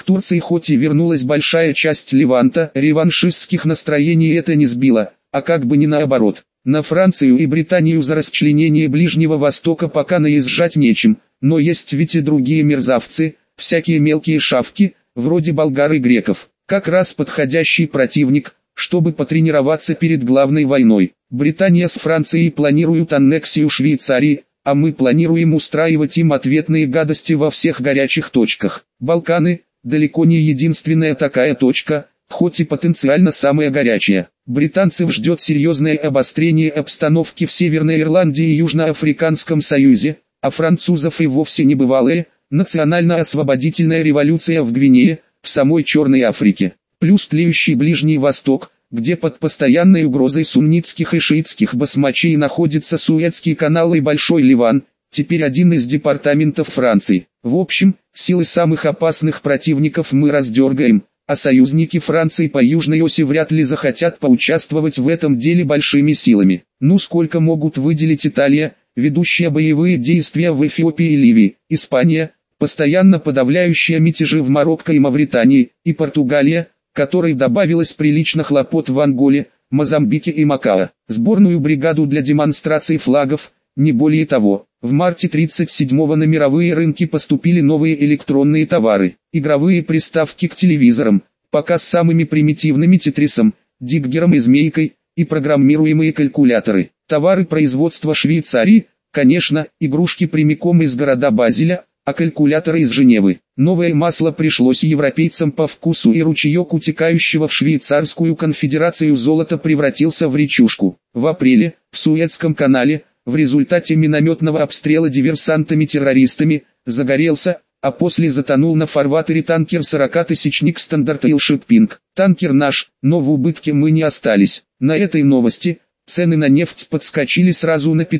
Турции хоть и вернулась большая часть Леванта, реваншистских настроений это не сбило, а как бы не наоборот. На Францию и Британию за расчленение Ближнего Востока пока наезжать нечем, но есть ведь и другие мерзавцы, всякие мелкие шавки, вроде болгар и греков. Как раз подходящий противник, чтобы потренироваться перед главной войной. Британия с Францией планируют аннексию Швейцарии, а мы планируем устраивать им ответные гадости во всех горячих точках. Балканы – далеко не единственная такая точка, хоть и потенциально самая горячая. Британцев ждет серьезное обострение обстановки в Северной Ирландии и Южноафриканском Союзе, а французов и вовсе небывалая национально-освободительная революция в Гвинее, в самой Черной Африке. Плюс тлеющий Ближний Восток, где под постоянной угрозой суннитских и шиитских басмачей находится Суэцкий канал и Большой Ливан, теперь один из департаментов Франции. В общем, силы самых опасных противников мы раздергаем, а союзники Франции по Южной оси вряд ли захотят поучаствовать в этом деле большими силами. Ну сколько могут выделить Италия, ведущая боевые действия в Эфиопии и Ливии, Испания, постоянно подавляющая мятежи в Марокко и Мавритании, и Португалия, которой добавилось прилично хлопот в Анголе, Мозамбике и Макао. Сборную бригаду для демонстрации флагов, не более того. В марте 1937-го на мировые рынки поступили новые электронные товары, игровые приставки к телевизорам, пока с самыми примитивными тетрисом, диггером и змейкой, и программируемые калькуляторы. Товары производства Швейцарии, конечно, игрушки прямиком из города Базеля, а калькуляторы из Женевы. Новое масло пришлось европейцам по вкусу, и ручеек утекающего в Швейцарскую конфедерацию золота превратился в речушку. В апреле, в Суэцком канале, в результате минометного обстрела диверсантами-террористами, загорелся, а после затонул на фарватере танкер 40-тысячник Стандарт Ойл Шиппинг. Танкер наш, но в убытке мы не остались. На этой новости цены на нефть подскочили сразу на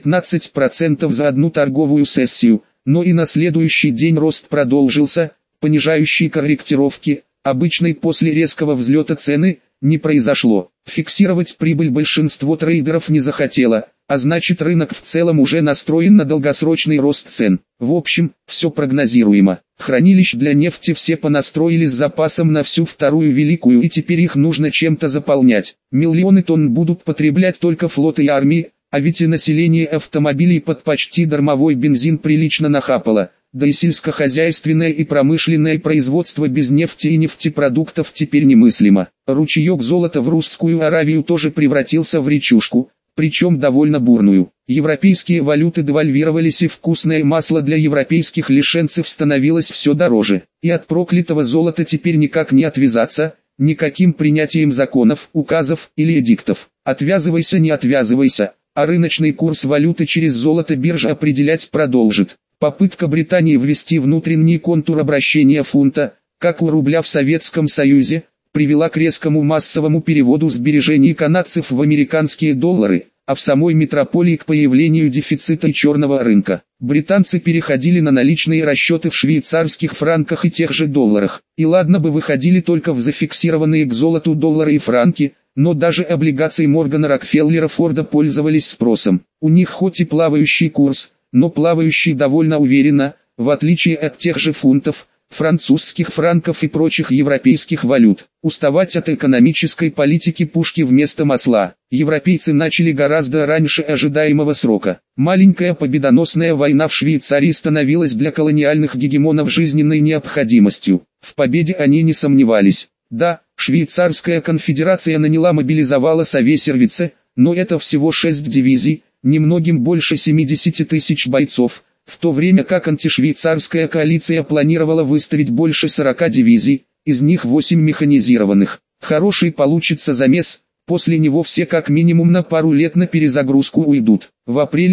15% за одну торговую сессию, но и на следующий день рост продолжился, понижающей корректировки, обычной после резкого взлета цены, не произошло. Фиксировать прибыль большинство трейдеров не захотело, а значит рынок в целом уже настроен на долгосрочный рост цен. В общем, все прогнозируемо. Хранилищ для нефти все понастроили с запасом на всю вторую великую, и теперь их нужно чем-то заполнять. Миллионы тонн будут потреблять только флоты и армии, а ведь и население автомобилей под почти дармовой бензин прилично нахапало. Да и сельскохозяйственное и промышленное производство без нефти и нефтепродуктов теперь немыслимо. Ручеек золота в Русскую Аравию тоже превратился в речушку, причем довольно бурную. Европейские валюты девальвировались, и вкусное масло для европейских лишенцев становилось все дороже. И от проклятого золота теперь никак не отвязаться, никаким принятием законов, указов или эдиктов. Отвязывайся, не отвязывайся, а рыночный курс валюты через золото биржа определять продолжит. Попытка Британии ввести внутренний контур обращения фунта, как у рубля в Советском Союзе, привела к резкому массовому переводу сбережений канадцев в американские доллары, а в самой метрополии к появлению дефицита и черного рынка. Британцы переходили на наличные расчеты в швейцарских франках и тех же долларах. И ладно бы выходили только в зафиксированные к золоту доллары и франки, но даже облигации Моргана Рокфеллера Форда пользовались спросом. У них хоть и плавающий курс, но плавающий довольно уверенно, в отличие от тех же фунтов, французских франков и прочих европейских валют. Уставать от экономической политики пушки вместо масла европейцы начали гораздо раньше ожидаемого срока. Маленькая победоносная война в Швейцарии становилась для колониальных гегемонов жизненной необходимостью. В победе они не сомневались. Да, Швейцарская конфедерация мобилизовала Совесервице, но это всего 6 дивизий, немногим больше 70 тысяч бойцов, в то время как антишвейцарская коалиция планировала выставить больше 40 дивизий, из них 8 механизированных. Хороший получится замес, после него все как минимум на пару лет на перезагрузку уйдут. В апреле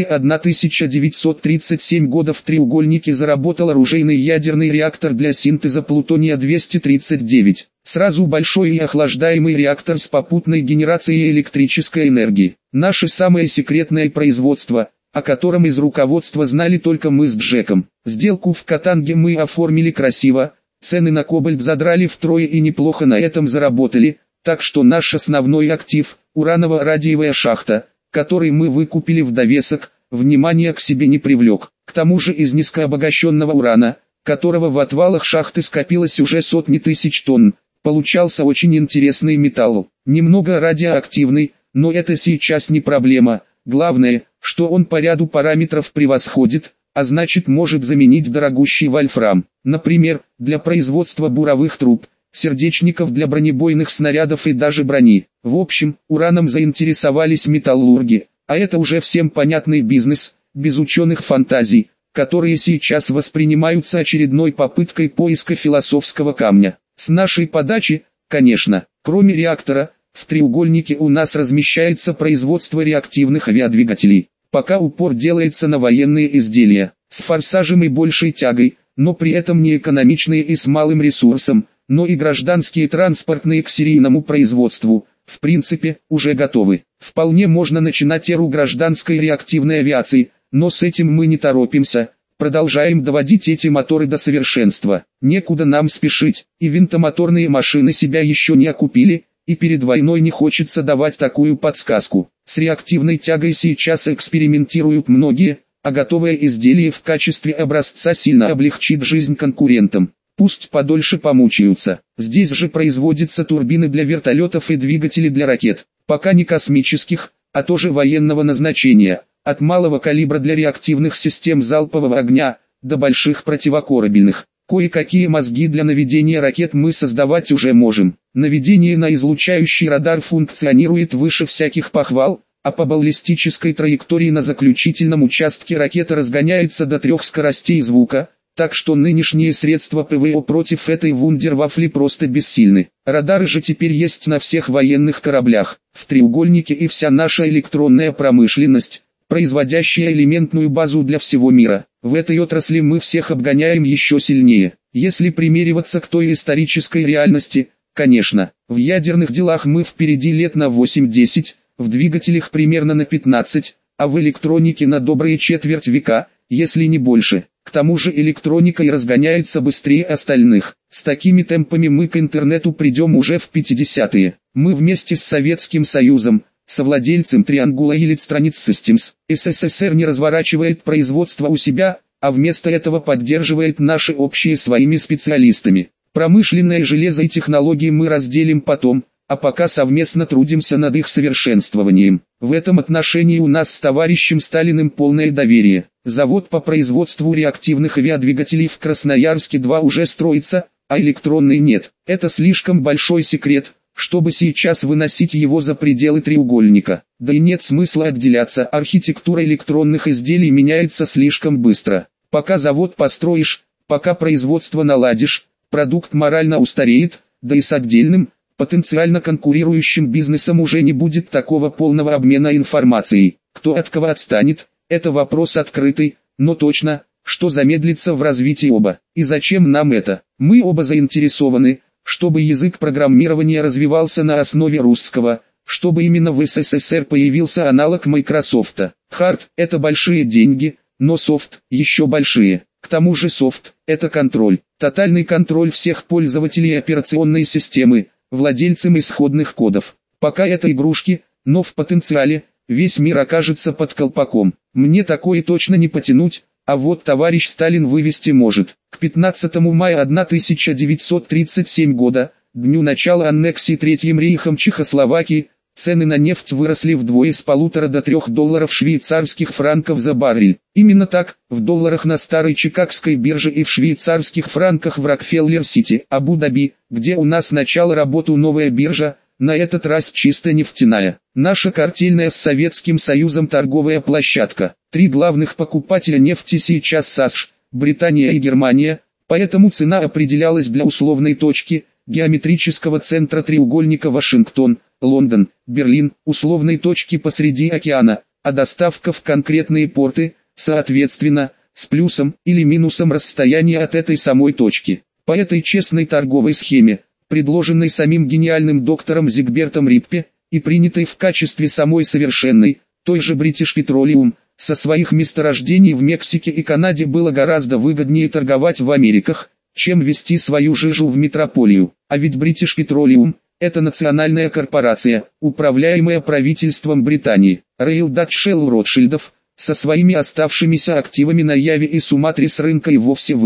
1937 года в треугольнике заработал оружейный ядерный реактор для синтеза плутония-239. Сразу большой и охлаждаемый реактор с попутной генерацией электрической энергии. Наше самое секретное производство, о котором из руководства знали только мы с Джеком. Сделку в Катанге мы оформили красиво, цены на кобальт задрали втрое и неплохо на этом заработали, так что наш основной актив, ураново-радиевая шахта, который мы выкупили в довесок, внимания к себе не привлек. К тому же из низкообогащенного урана, которого в отвалах шахты скопилось уже сотни тысяч тонн. Получался очень интересный металл, немного радиоактивный, но это сейчас не проблема. Главное, что он по ряду параметров превосходит, а значит может заменить дорогущий вольфрам. Например, для производства буровых труб, сердечников для бронебойных снарядов и даже брони. В общем, ураном заинтересовались металлурги, а это уже всем понятный бизнес, без ученых фантазий, которые сейчас воспринимаются очередной попыткой поиска философского камня. С нашей подачи, конечно, кроме реактора, в треугольнике у нас размещается производство реактивных авиадвигателей. Пока упор делается на военные изделия, с форсажем и большей тягой, но при этом не экономичные и с малым ресурсом, но и гражданские транспортные к серийному производству, в принципе, уже готовы. Вполне можно начинать эру гражданской реактивной авиации, но с этим мы не торопимся. Продолжаем доводить эти моторы до совершенства. Некуда нам спешить, и винтомоторные машины себя еще не окупили, и перед войной не хочется давать такую подсказку. С реактивной тягой сейчас экспериментируют многие, а готовое изделие в качестве образца сильно облегчит жизнь конкурентам. Пусть подольше помучаются. Здесь же производятся турбины для вертолетов и двигатели для ракет. Пока не космических, а тоже военного назначения. От малого калибра для реактивных систем залпового огня, до больших противокорабельных. Кое-какие мозги для наведения ракет мы создавать уже можем. Наведение на излучающий радар функционирует выше всяких похвал, а по баллистической траектории на заключительном участке ракета разгоняется до 3 скоростей звука, так что нынешние средства ПВО против этой вундервафли просто бессильны. Радары же теперь есть на всех военных кораблях. В треугольнике и вся наша электронная промышленность, производящая элементную базу для всего мира. В этой отрасли мы всех обгоняем еще сильнее. Если примериваться к той исторической реальности, конечно, в ядерных делах мы впереди лет на 8-10, в двигателях примерно на 15, а в электронике на добрые четверть века, если не больше. К тому же электроника и разгоняется быстрее остальных. С такими темпами мы к интернету придем уже в 50-е. Мы вместе с Советским Союзом, совладельцем Triangular Electronics Systems, СССР не разворачивает производство у себя, а вместо этого поддерживает наши общие своими специалистами. Промышленное железо и технологии мы разделим потом, а пока совместно трудимся над их совершенствованием. В этом отношении у нас с товарищем Сталиным полное доверие. Завод по производству реактивных авиадвигателей в Красноярске-2 уже строится, а электронный нет. Это слишком большой секрет, чтобы сейчас выносить его за пределы треугольника. Да и нет смысла отделяться, архитектура электронных изделий меняется слишком быстро. Пока завод построишь, пока производство наладишь, продукт морально устареет, да и с отдельным, потенциально конкурирующим бизнесом уже не будет такого полного обмена информацией. Кто от кого отстанет, это вопрос открытый, но точно, что замедлится в развитии оба. И зачем нам это? Мы оба заинтересованы, чтобы язык программирования развивался на основе русского, чтобы именно в СССР появился аналог Microsoft. Хард – это большие деньги, но софт – еще большие. К тому же софт – это контроль, тотальный контроль всех пользователей операционной системы, владельцам исходных кодов. Пока это игрушки, но в потенциале весь мир окажется под колпаком. Мне такое точно не потянуть, а вот товарищ Сталин вывести может. К 15 мая 1937 года, дню начала аннексии Третьим рейхом Чехословакии, цены на нефть выросли вдвое с $1,5 до $3 швейцарских франков за баррель. Именно так, в долларах на старой Чикагской бирже и в швейцарских франках в Рокфеллер-Сити, Абу-Даби, где у нас начала работу новая биржа, на этот раз чисто нефтяная. Наша картельная с Советским Союзом торговая площадка. 3 главных покупателя нефти сейчас САСШ, Британия и Германия, поэтому цена определялась для условной точки, геометрического центра треугольника Вашингтон, Лондон, Берлин, условной точки посреди океана, а доставка в конкретные порты, соответственно, с плюсом или минусом расстояния от этой самой точки. По этой честной торговой схеме, предложенной самим гениальным доктором Зигбертом Риппе, и принятой в качестве самой совершенной, той же British Petroleum, со своих месторождений в Мексике и Канаде было гораздо выгоднее торговать в Америках, чем вести свою жижу в метрополию. А ведь British Petroleum – это национальная корпорация, управляемая правительством Британии. Royal Dutch Shell Ротшильдов, со своими оставшимися активами на Яве и Суматре с рынка и вовсе выпал.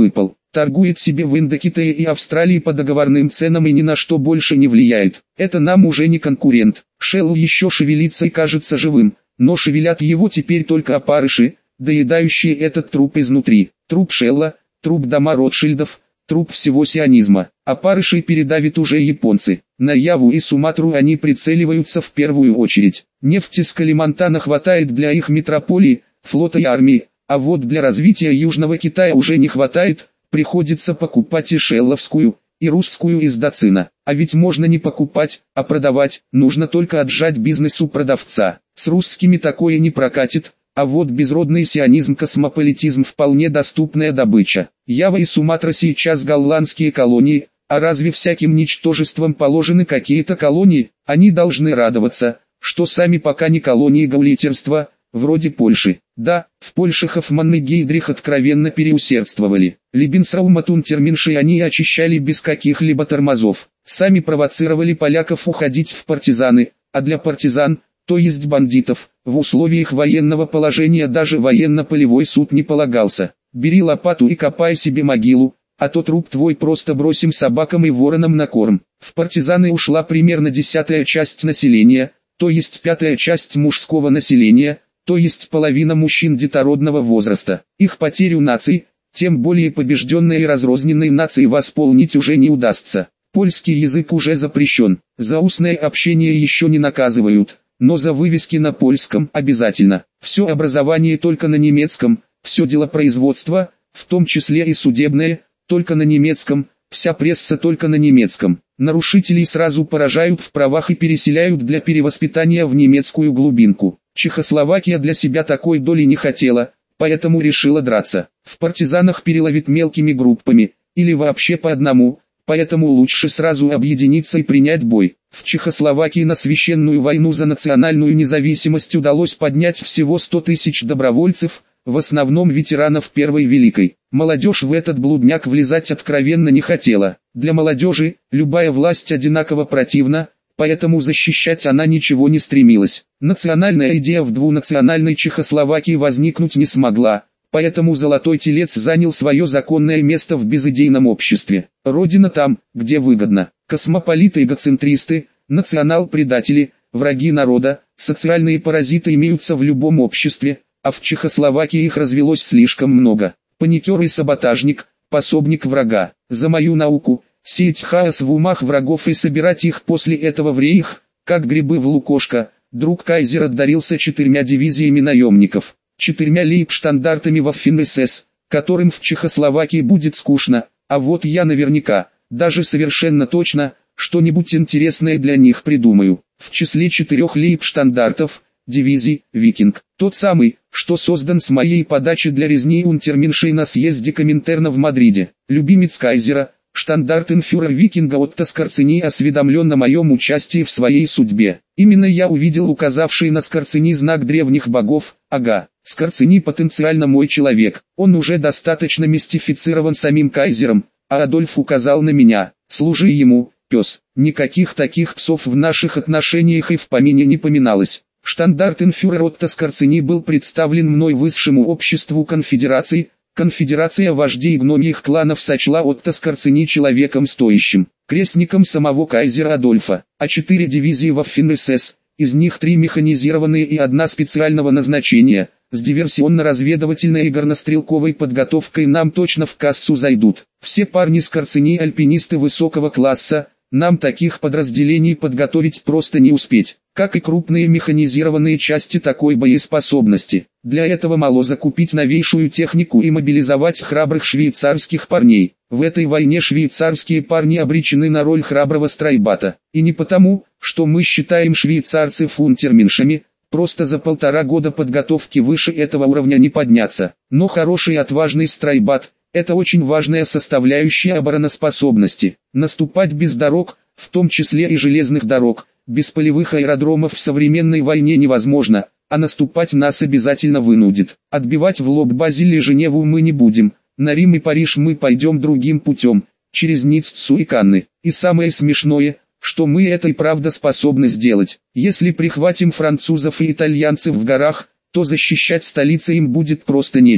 торгует себе в Индокитае и Австралии по договорным ценам и ни на что больше не влияет. Это нам уже не конкурент. Shell еще шевелится и кажется живым, но шевелят его теперь только опарыши, доедающие этот труп изнутри. Труп Shell, труп дома Ротшильдов, труп всего сионизма. Опарышей передавят уже японцы. На Яву и Суматру они прицеливаются в первую очередь. Нефти с Калимантана хватает для их метрополии, флота и армии, а вот для развития Южного Китая уже не хватает, приходится покупать и шелловскую, и русскую из Дацина. А ведь можно не покупать, а продавать, нужно только отжать бизнес у продавца. С русскими такое не прокатит, а вот безродный сионизм-космополитизм вполне доступная добыча. Ява и Суматра сейчас голландские колонии, а разве всяким ничтожествам положены какие-то колонии? Они должны радоваться, что сами пока не колонии гаулитерства, вроде Польши. Да, в Польше Хофманн и Гейдрих откровенно переусердствовали. Лебенсрауматунтерменши они очищали без каких-либо тормозов. Сами провоцировали поляков уходить в партизаны, а для партизан, то есть бандитов, в условиях военного положения даже военно-полевой суд не полагался. Бери лопату и копай себе могилу, а то труп твой просто бросим собакам и воронам на корм. В партизаны ушла примерно 10-я часть населения, то есть 5-я часть мужского населения, то есть половина мужчин детородного возраста. Их потерю наций, тем более побежденной и разрозненной нации, восполнить уже не удастся. Польский язык уже запрещен, за устное общение еще не наказывают, но за вывески на польском обязательно. Все образование только на немецком, все делопроизводство, в том числе и судебное, только на немецком, вся пресса только на немецком. Нарушителей сразу поражают в правах и переселяют для перевоспитания в немецкую глубинку. Чехословакия для себя такой доли не хотела, поэтому решила драться. В партизанах переловит мелкими группами, или вообще по одному, поэтому лучше сразу объединиться и принять бой. В Чехословакии на священную войну за национальную независимость удалось поднять всего 100 тысяч добровольцев, в основном ветеранов Первой Великой. Молодежь в этот блудняк влезать откровенно не хотела. Для молодежи любая власть одинаково противна, поэтому защищать она ничего не стремилась. Национальная идея в двунациональной Чехословакии возникнуть не смогла, поэтому Золотой Телец занял свое законное место в безидейном обществе. Родина там, где выгодно. Космополиты-эгоцентристы, национал-предатели, враги народа, социальные паразиты имеются в любом обществе, а в Чехословакии их развелось слишком много. Паникер и саботажник, пособник врага. За мою науку, сеять хаос в умах врагов и собирать их после этого в рейх, как грибы в лукошко. Друг Кайзер отдарился 4 дивизиями наемников, 4 лейбштандартами Waffen-СС, которым в Чехословакии будет скучно, а вот я наверняка, даже совершенно точно, что-нибудь интересное для них придумаю. В числе 4 лейбштандартов, дивизий, Викинг, тот самый, что создан с моей подачи для резни унтерменшей на съезде Коминтерна в Мадриде. Любимец Кайзера, штандартенфюрер Викинга Отто Скорцени осведомлен о моем участии в своей судьбе. Именно я увидел указавший на Скорцени знак древних богов. Ага, Скорцени потенциально мой человек, он уже достаточно мистифицирован самим Кайзером, а Адольф указал на меня. Служи ему, пес. Никаких таких псов в наших отношениях и в помине не поминалось. Штандартенфюрер Отто Скорцени был представлен мной высшему обществу конфедерации. Конфедерация вождей гномьих кланов сочла Отто Скорцени человеком стоящим, крестником самого кайзера Адольфа, а 4 дивизии Waffen-СС, из них 3 механизированные и 1 специального назначения, с диверсионно-разведывательной и горнострелковой подготовкой нам точно в кассу зайдут. Все парни Скорцени альпинисты высокого класса, нам таких подразделений подготовить просто не успеть, как и крупные механизированные части такой боеспособности. Для этого мало закупить новейшую технику и мобилизовать храбрых швейцарских парней. В этой войне швейцарские парни обречены на роль храброго страйбата. И не потому, что мы считаем швейцарцев унтерменшами, просто за 1,5 года подготовки выше этого уровня не подняться. Но хороший и отважный страйбат – это очень важная составляющая обороноспособности. Наступать без дорог, в том числе и железных дорог, без полевых аэродромов в современной войне невозможно, а наступать нас обязательно вынудит. Отбивать в лоб Базель и Женеву мы не будем, на Рим и Париж мы пойдем другим путем, через Ниццу и Канны. И самое смешное, что мы это и правда способны сделать. Если прихватим французов и итальянцев в горах, то защищать столицы им будет просто нечем.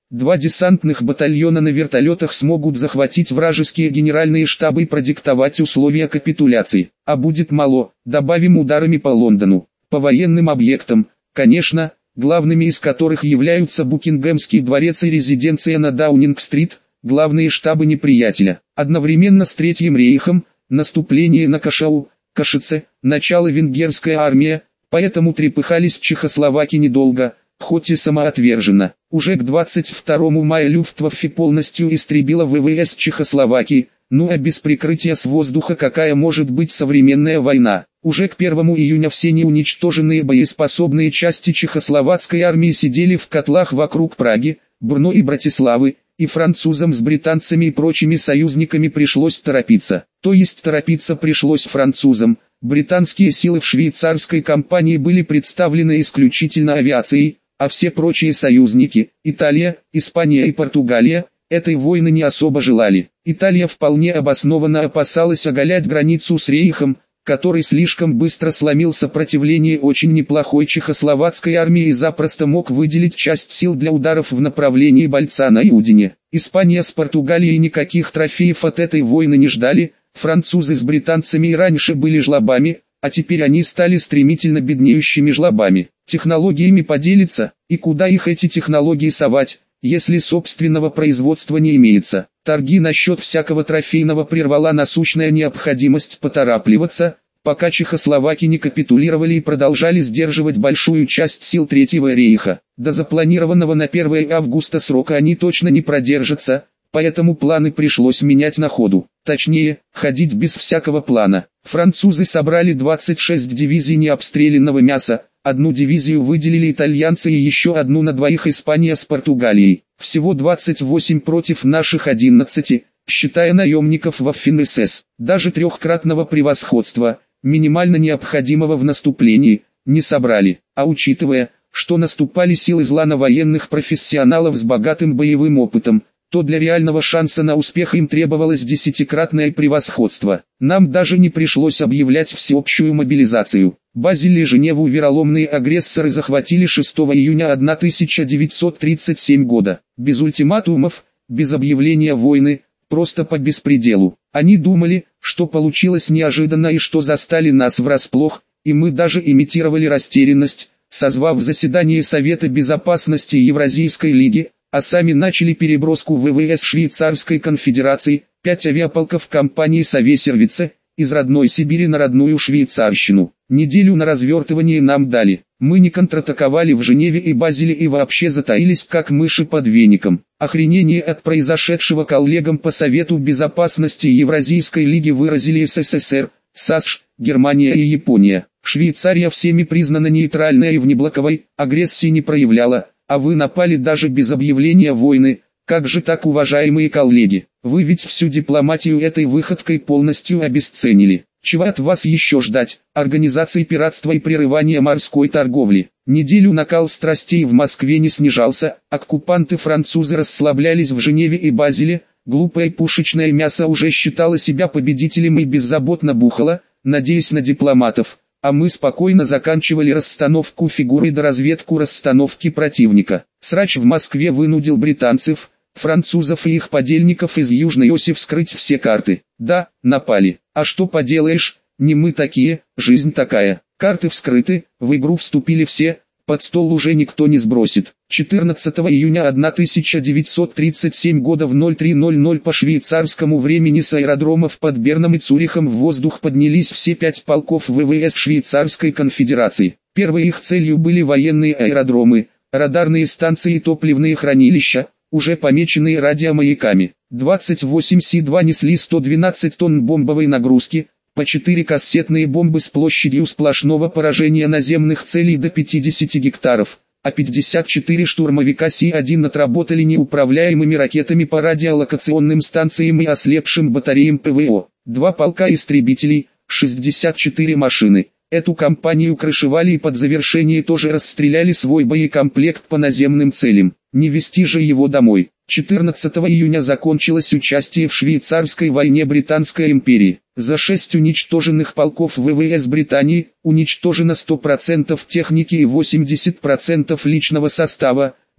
2 десантных батальона на вертолетах смогут захватить вражеские генеральные штабы и продиктовать условия капитуляции. А будет мало, добавим ударами по Лондону, по военным объектам, конечно, главными из которых являются Букингемский дворец и резиденция на Даунинг-стрит, главные штабы неприятеля. Одновременно с Третьим рейхом, наступление на Кашау, Кашице, начало венгерская армия, поэтому трепыхались в Чехословакии недолго, хоть и самоотверженно. Уже к 22 мая Люфтваффе полностью истребила ВВС Чехословакии, ну а без прикрытия с воздуха какая может быть современная война. Уже к 1 июня все неуничтоженные боеспособные части чехословацкой армии сидели в котлах вокруг Праги, Брно и Братиславы, и французам с британцами и прочими союзниками пришлось торопиться. То есть торопиться пришлось французам. Британские силы в швейцарской кампании были представлены исключительно авиацией, а все прочие союзники, Италия, Испания и Португалия, этой войны не особо желали. Италия вполне обоснованно опасалась оголять границу с Рейхом, который слишком быстро сломил сопротивление очень неплохой чехословацкой армии и запросто мог выделить часть сил для ударов в направлении Больца на Юдине. Испания с Португалией никаких трофеев от этой войны не ждали, французы с британцами и раньше были жлобами, а теперь они стали стремительно беднеющими жлобами. Технологиями поделиться, и куда их эти технологии совать, если собственного производства не имеется. Торги насчет всякого трофейного прервала насущная необходимость поторапливаться, пока чехословаки не капитулировали и продолжали сдерживать большую часть сил Третьего рейха. До запланированного на 1 августа срока они точно не продержатся, поэтому планы пришлось менять на ходу. Точнее, ходить без всякого плана. Французы собрали 26 дивизий необстрелянного мяса, одну дивизию выделили итальянцы и еще одну на двоих Испания с Португалией. Всего 28 против наших 11, считая наемников Waffen-СС. Даже трехкратного превосходства, минимально необходимого в наступлении, не собрали. А учитывая, что наступали силы зла на военных профессионалов с богатым боевым опытом, то для реального шанса на успех им требовалось 10-кратное превосходство. Нам даже не пришлось объявлять всеобщую мобилизацию. Базель и Женеву вероломные агрессоры захватили 6 июня 1937 года. Без ультиматумов, без объявления войны, просто по беспределу. Они думали, что получилось неожиданно и что застали нас врасплох, и мы даже имитировали растерянность, созвав заседание Совета Безопасности Евразийской лиги, а сами начали переброску ВВС Швейцарской конфедерации, 5 авиаполков компании Совесервице, из родной Сибири на родную Швейцарщину. Неделю на развертывание нам дали. Мы не контратаковали в Женеве и Базеле и вообще затаились как мыши под веником. Охренение от произошедшего коллегам по Совету Безопасности Евразийской лиги выразили СССР, САСШ, Германия и Япония. Швейцария всеми признана нейтральная и внеблоковой агрессии не проявляла, а вы напали даже без объявления войны. Как же так, уважаемые коллеги? Вы ведь всю дипломатию этой выходкой полностью обесценили. Чего от вас еще ждать? Организации пиратства и прерывания морской торговли. Неделю накал страстей в Москве не снижался, оккупанты-французы расслаблялись в Женеве и Базеле, глупое пушечное мясо уже считало себя победителем и беззаботно бухало, надеясь на дипломатов, а мы спокойно заканчивали расстановку фигур и доразведку расстановки противника. Срач в Москве вынудил британцев, французов и их подельников из Южной Оси вскрыть все карты. Да, напали. А что поделаешь, не мы такие, жизнь такая. Карты вскрыты, в игру вступили все, под стол уже никто не сбросит. 14 июня 1937 года в 03:00 по швейцарскому времени с аэродромов под Берном и Цюрихом в воздух поднялись все 5 полков ВВС Швейцарской конфедерации. Первой их целью были военные аэродромы, радарные станции и топливные хранилища, уже помеченные радиомаяками. 28 Си-2 несли 112 тонн бомбовой нагрузки, по 4 кассетные бомбы с площадью сплошного поражения наземных целей до 50 гектаров, а 54 штурмовика Си-1 отработали неуправляемыми ракетами по радиолокационным станциям и ослепшим батареям ПВО. 2 полка истребителей, 64 машины. Эту кампанию крышевали и под завершение тоже расстреляли свой боекомплект по наземным целям. Не везти же его домой. 14 июня закончилось участие в швейцарской войне Британской империи. За 6 уничтоженных полков ВВС Британии уничтожено 100% техники и 80% личного состава.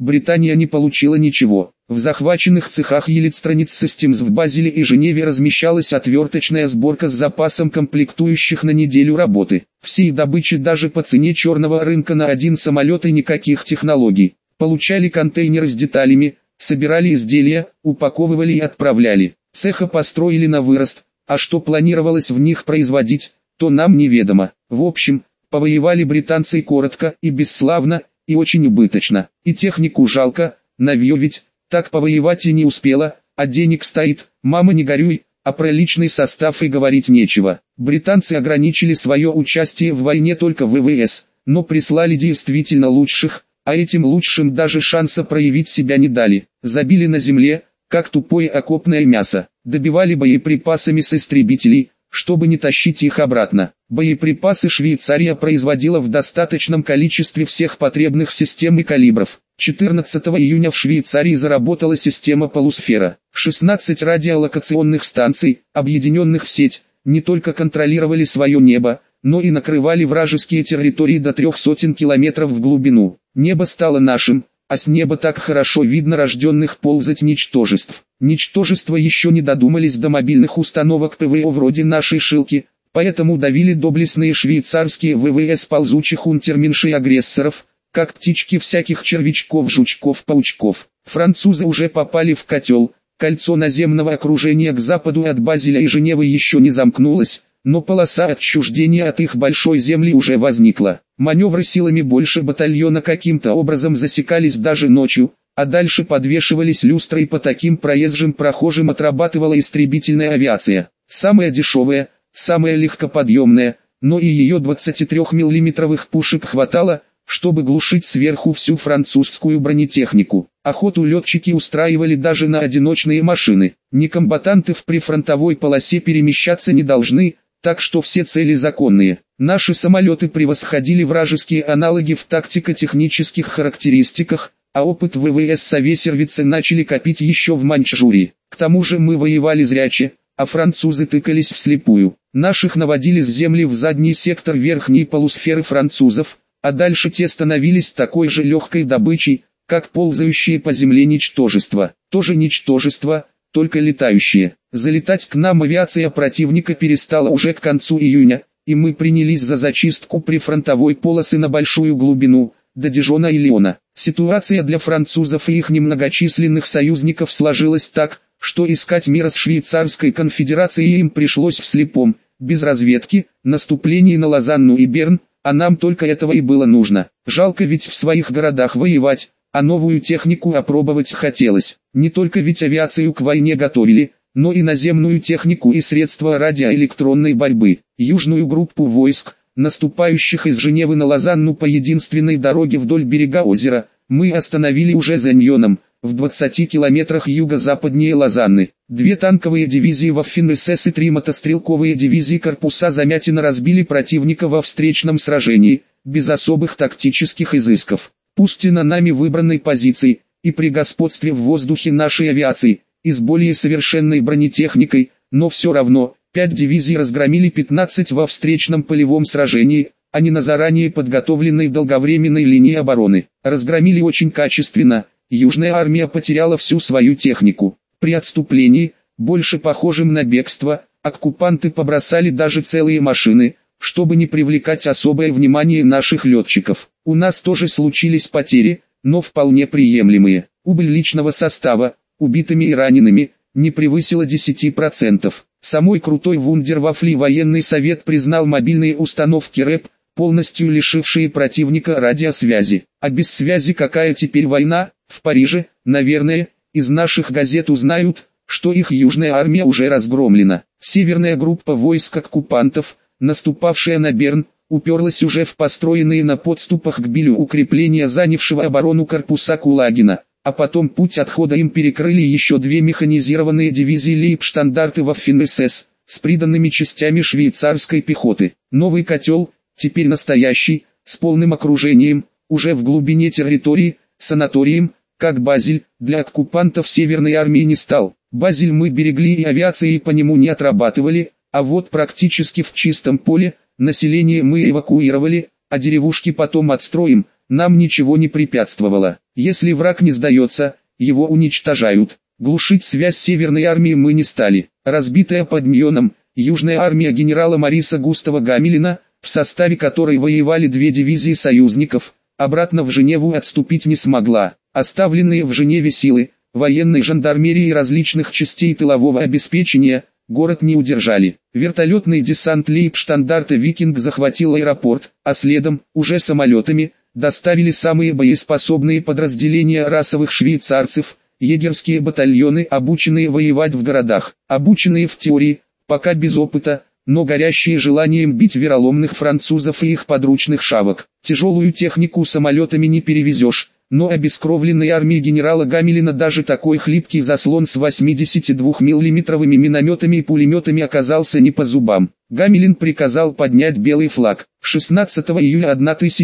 Британия не получила ничего. В захваченных цехах Electronics Systems в Базеле и Женеве размещалась отверточная сборка с запасом комплектующих на неделю работы. Всей добычи даже по цене черного рынка на один самолет и никаких технологий. Получали контейнеры с деталями, собирали изделия, упаковывали и отправляли. Цеха построили на вырост, а что планировалось в них производить, то нам неведомо. В общем, повоевали британцы коротко и бесславно, и очень убыточно. И технику жалко, навье ведь, так повоевать и не успела, а денег стоит, мама не горюй, а про личный состав и говорить нечего. Британцы ограничили свое участие в войне только в ВВС, но прислали действительно лучших, а этим лучшим даже шанса проявить себя не дали. Забили на земле, как тупое окопное мясо, добивали боеприпасами с истребителей, чтобы не тащить их обратно. Боеприпасы Швейцария производила в достаточном количестве всех потребных систем и калибров. 14 июня в Швейцарии заработала система полусфера. 16 радиолокационных станций, объединенных в сеть, не только контролировали свое небо, но и накрывали вражеские территории до 300 километров в глубину. Небо стало нашим, а с неба так хорошо видно рожденных ползать ничтожеств. Ничтожества еще не додумались до мобильных установок ПВО вроде нашей Шилки, поэтому давили доблестные швейцарские ВВС ползучих унтерменшей агрессоров, как птички всяких червячков, жучков, паучков. Французы уже попали в котел, кольцо наземного окружения к западу от Базеля и Женевы еще не замкнулось, но полоса отчуждения от их большой земли уже возникла. Маневры силами больше батальона каким-то образом засекались даже ночью, а дальше подвешивались люстры и по таким проезжим прохожим отрабатывала истребительная авиация. Самая дешевая, самая легкоподъемная, но и ее 23-миллиметровых пушек хватало, чтобы глушить сверху всю французскую бронетехнику. Охоту летчики устраивали даже на одиночные машины. Некомбатанты в прифронтовой полосе перемещаться не должны, так что все цели законные. Наши самолеты превосходили вражеские аналоги в тактико-технических характеристиках, а опыт ВВС Совесервицы начали копить еще в Маньчжурии. К тому же мы воевали зряче, а французы тыкались вслепую. Наших наводили с земли в задний сектор верхней полусферы французов, а дальше те становились такой же легкой добычей, как ползающие по земле ничтожества. Тоже ничтожества, только летающие. Залетать к нам авиация противника перестала уже к концу июня, и мы принялись за зачистку прифронтовой полосы на большую глубину, до Дижона и Лиона. Ситуация для французов и их немногочисленных союзников сложилась так, что искать мира с Швейцарской конфедерацией им пришлось вслепом, без разведки, наступлений на Лозанну и Берн, а нам только этого и было нужно. Жалко ведь в своих городах воевать, а новую технику опробовать хотелось. Не только ведь авиацию к войне готовили, но и наземную технику и средства радиоэлектронной борьбы. Южную группу войск, наступающих из Женевы на Лозанну по единственной дороге вдоль берега озера, мы остановили уже за Ньоном, в 20 километрах юго-западнее Лозанны. 2 танковые дивизии Waffen-СС и 3 мотострелковые дивизии корпуса Замятина разбили противника во встречном сражении, без особых тактических изысков. Пусть и на нами выбранной позиции, и при господстве в воздухе нашей авиации, и с более совершенной бронетехникой, но все равно, 5 дивизий разгромили 15 во встречном полевом сражении, а не на заранее подготовленной долговременной линии обороны. Разгромили очень качественно. Южная армия потеряла всю свою технику. При отступлении, больше похожем на бегство, оккупанты побросали даже целые машины, чтобы не привлекать особое внимание наших летчиков. У нас тоже случились потери, но вполне приемлемые. Убыль личного состава, убитыми и ранеными, не превысила 10%. Самой крутой вундервафли военный совет признал мобильные установки РЭП, полностью лишившие противника радиосвязи. А без связи какая теперь война? В Париже, наверное, из наших газет узнают, что их южная армия уже разгромлена. Северная группа войск оккупантов, наступавшая на Берн, уперлась уже в построенные на подступах к Билю укрепления занявшего оборону корпуса Кулагина, а потом путь отхода им перекрыли еще 2 механизированные дивизии Лейбштандарты Waffen-СС, с приданными частями швейцарской пехоты. Новый котел, теперь настоящий, с полным окружением, уже в глубине территории, санаторием, как Базель, для оккупантов Северной армии не стал. Базель мы берегли и авиацией по нему не отрабатывали, а вот практически в чистом поле, население мы эвакуировали, а деревушки потом отстроим, нам ничего не препятствовало. Если враг не сдается, его уничтожают. Глушить связь с Северной армией мы не стали. Разбитая под Ньоном, Южная армия генерала Мариса Густава Гамилина, в составе которой воевали 2 дивизии союзников, обратно в Женеву отступить не смогла. Оставленные в Женеве силы, военной жандармерии и различных частей тылового обеспечения, город не удержали. Вертолетный десант лейбштандарта «Викинг» захватил аэропорт, а следом, уже самолетами, доставили самые боеспособные подразделения расовых швейцарцев, егерские батальоны, обученные воевать в городах, обученные в теории, пока без опыта, но горящие желанием бить вероломных французов и их подручных шавок. Тяжелую технику самолетами не перевезешь, но обескровленной армии генерала Гамилина даже такой хлипкий заслон с 82-миллиметровыми минометами и пулеметами оказался не по зубам. Гамилин приказал поднять белый флаг. 16 июля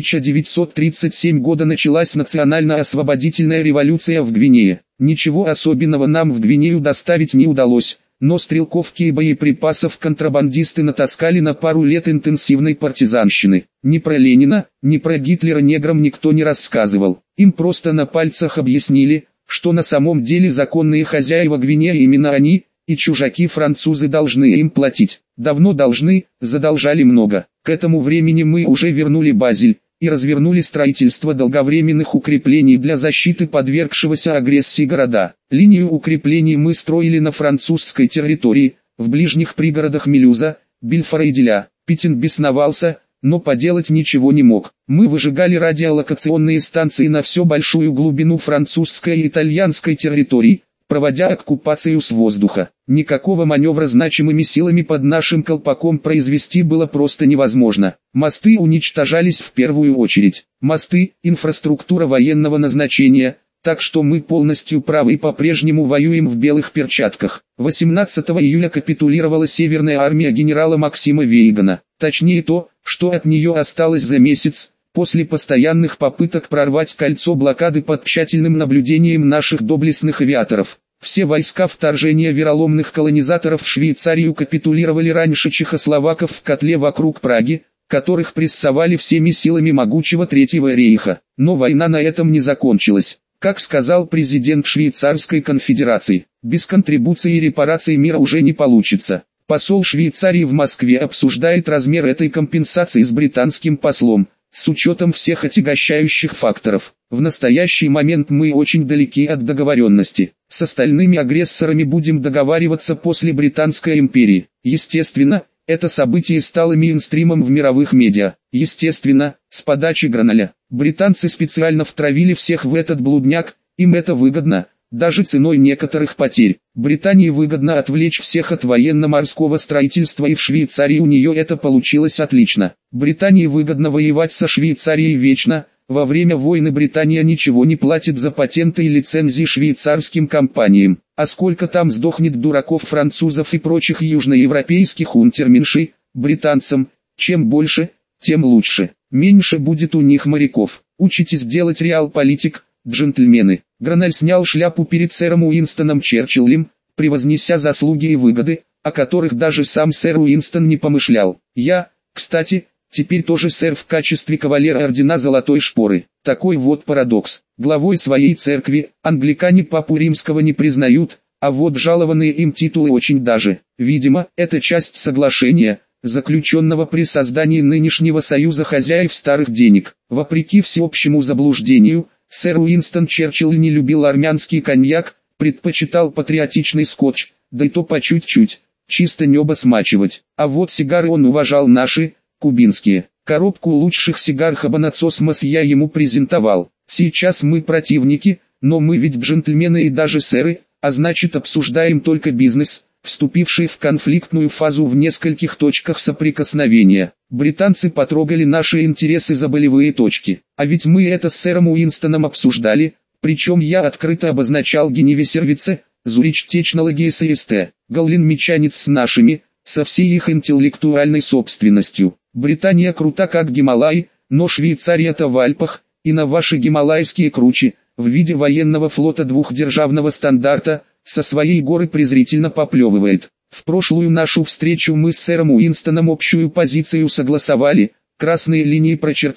1937 года началась национально-освободительная революция в Гвинее. Ничего особенного нам в Гвинею доставить не удалось, но стрелковки и боеприпасов контрабандисты натаскали на пару лет интенсивной партизанщины. Ни про Ленина, ни про Гитлера неграм никто не рассказывал. Им просто на пальцах объяснили, что на самом деле законные хозяева Гвинеи именно они, и чужаки-французы должны им платить. Давно должны, задолжали много. К этому времени мы уже вернули Базель и развернули строительство долговременных укреплений для защиты подвергшегося агрессии города. Линию укреплений мы строили на французской территории, в ближних пригородах Мелюза, Бельфора и Диля. Петен бесновался, но поделать ничего не мог. Мы выжигали радиолокационные станции на всю большую глубину французской и итальянской территорий, проводя оккупацию с воздуха. Никакого маневра значимыми силами под нашим колпаком произвести было просто невозможно. Мосты уничтожались в первую очередь. Мосты – инфраструктура военного назначения, так что мы полностью правы и по-прежнему воюем в белых перчатках. 18 июля капитулировала Северная армия генерала Максима Вейгана. Точнее то, что от нее осталось за месяц, после постоянных попыток прорвать кольцо блокады под тщательным наблюдением наших доблестных авиаторов. Все войска вторжения вероломных колонизаторов в Швейцарию капитулировали раньше чехословаков в котле вокруг Праги, которых прессовали всеми силами могучего Третьего рейха. Но война на этом не закончилась. Как сказал президент Швейцарской конфедерации, без контрибуций и репараций мира уже не получится. Посол Швейцарии в Москве обсуждает размер этой компенсации с британским послом, с учетом всех отягощающих факторов. В настоящий момент мы очень далеки от договоренности. С остальными агрессорами будем договариваться после Британской империи. Естественно, это событие стало мейнстримом в мировых медиа. Естественно, с подачи Граналя. Британцы специально втравили всех в этот блудняк, им это выгодно, даже ценой некоторых потерь. Британии выгодно отвлечь всех от военно-морского строительства, и в Швейцарии у нее это получилось отлично. Британии выгодно воевать со Швейцарией вечно. Во время войны Британия ничего не платит за патенты и лицензии швейцарским компаниям. А сколько там сдохнет дураков французов и прочих южноевропейских унтерменшей, британцам, чем больше, тем лучше. Меньше будет у них моряков. Учитесь делать реал-политик, джентльмены. Граналь снял шляпу перед сэром Уинстоном Черчиллем, превознеся заслуги и выгоды, о которых даже сам сэр Уинстон не помышлял. Я, кстати, теперь тоже сэр в качестве кавалера ордена Золотой Шпоры. Такой вот парадокс. Главой своей церкви англикане папу римского не признают, а вот жалованные им титулы очень даже. Видимо, это часть соглашения, заключенного при создании нынешнего союза хозяев старых денег. Вопреки всеобщему заблуждению, сэр Уинстон Черчилль не любил армянский коньяк, предпочитал патриотичный скотч, да и то по чуть-чуть, чисто небо смачивать. А вот сигары он уважал наши, кубинские. Коробку лучших сигар Хабанацосмос я ему презентовал. Сейчас мы противники, но мы ведь джентльмены и даже сэры, а значит обсуждаем только бизнес, вступивший в конфликтную фазу в нескольких точках соприкосновения. Британцы потрогали наши интересы за болевые точки. А ведь мы это с сэром Уинстоном обсуждали, причем я открыто обозначал Геневе сервице, Зурич Technologies СТ, Галлин мечанец с нашими, со всей их интеллектуальной собственностью. Британия крута как Гималай, но Швейцария-то в Альпах, и на ваши гималайские кручи, в виде военного флота двухдержавного стандарта, со своей горы презрительно поплевывает. В прошлую нашу встречу мы с сэром Уинстоном общую позицию согласовали, красные линии прочертили,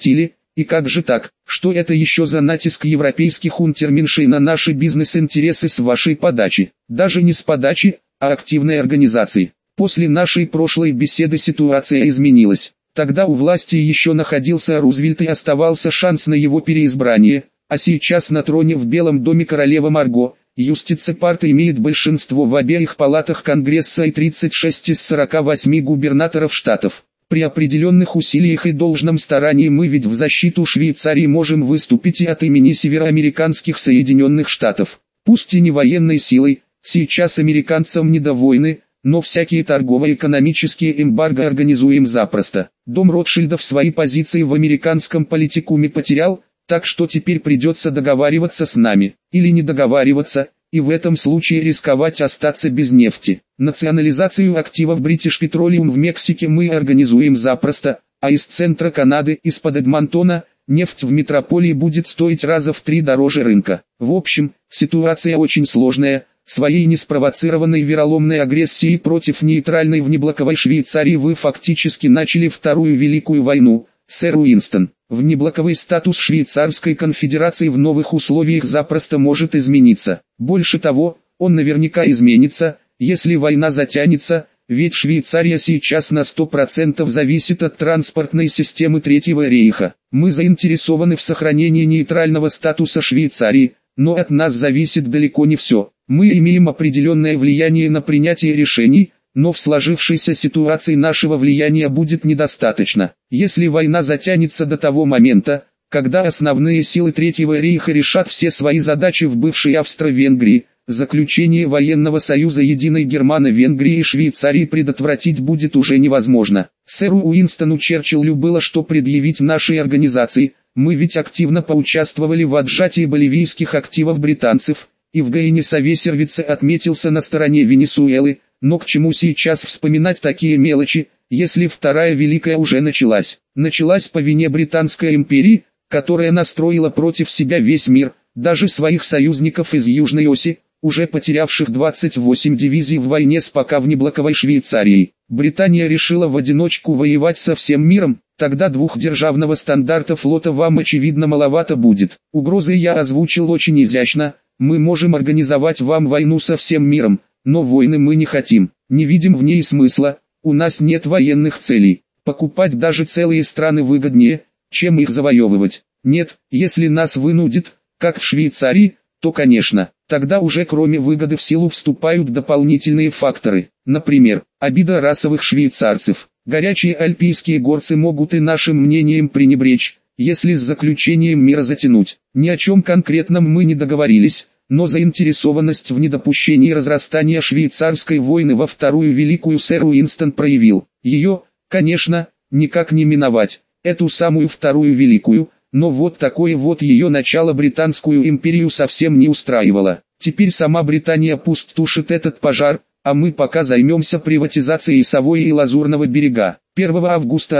И как же так, что это еще за натиск европейских унтерменшей на наши бизнес-интересы с вашей подачи? Даже не с подачи, а активной организации. После нашей прошлой беседы ситуация изменилась. Тогда у власти еще находился Рузвельт и оставался шанс на его переизбрание, а сейчас на троне в Белом доме королева Марго. Юстице-Парт имеет большинство в обеих палатах Конгресса и 36 из 48 губернаторов штатов. При определенных усилиях и должном старании мы ведь в защиту Швейцарии можем выступить и от имени североамериканских Соединенных Штатов. Пусть и не военной силой, сейчас американцам не до войны, но всякие торгово-экономические эмбарго организуем запросто. Дом Ротшильдов свои позиции в американском политикуме потерял, так что теперь придется договариваться с нами, или не договариваться, и в этом случае рисковать остаться без нефти. Национализацию активов British Petroleum в Мексике мы организуем запросто, а из центра Канады, из-под Эдмонтона, нефть в метрополии будет стоить раза в 3 дороже рынка. В общем, ситуация очень сложная. Своей неспровоцированной вероломной агрессией против нейтральной внеблоковой Швейцарии вы фактически начали Вторую Великую войну, сэр Уинстон. Внеблоковый статус Швейцарской конфедерации в новых условиях запросто может измениться. Больше того, он наверняка изменится, если война затянется, ведь Швейцария сейчас на 100% зависит от транспортной системы Третьего рейха. Мы заинтересованы в сохранении нейтрального статуса Швейцарии, но от нас зависит далеко не все. Мы имеем определенное влияние на принятие решений, но в сложившейся ситуации нашего влияния будет недостаточно. Если война затянется до того момента, когда основные силы Третьего рейха решат все свои задачи в бывшей Австро-Венгрии, заключение военного союза Единой Германо-Венгрии и Швейцарии предотвратить будет уже невозможно. Сэру Уинстону Черчиллю было что предъявить нашей организации. Мы ведь активно поучаствовали в отжатии боливийских активов британцев, и в Гаине-Савесервице отметился на стороне Венесуэлы, но к чему сейчас вспоминать такие мелочи, если Вторая Великая уже началась? Началась по вине Британской империи, которая настроила против себя весь мир, даже своих союзников из Южной оси, уже потерявших 28 дивизий в войне с пока внеблоковой Швейцарией. Британия решила в одиночку воевать со всем миром, тогда двухдержавного стандарта флота вам очевидно маловато будет. Угрозы я озвучил очень изящно, мы можем организовать вам войну со всем миром, но войны мы не хотим, не видим в ней смысла, у нас нет военных целей. Покупать даже целые страны выгоднее, чем их завоевывать. Нет, если нас вынудит, как в Швейцарии, то конечно, тогда уже кроме выгоды в силу вступают дополнительные факторы. Например, обида расовых швейцарцев. Горячие альпийские горцы могут и нашим мнением пренебречь, если с заключением мира затянуть. Ни о чем конкретном мы не договорились, но заинтересованность в недопущении разрастания швейцарской войны во Вторую Великую сэр Уинстон проявил. Ее, конечно, никак не миновать, эту самую Вторую Великую, но вот такое вот ее начало Британскую империю совсем не устраивало. Теперь сама Британия пусть тушит этот пожар, а мы пока займемся приватизацией Савойи и Лазурного берега. 1 августа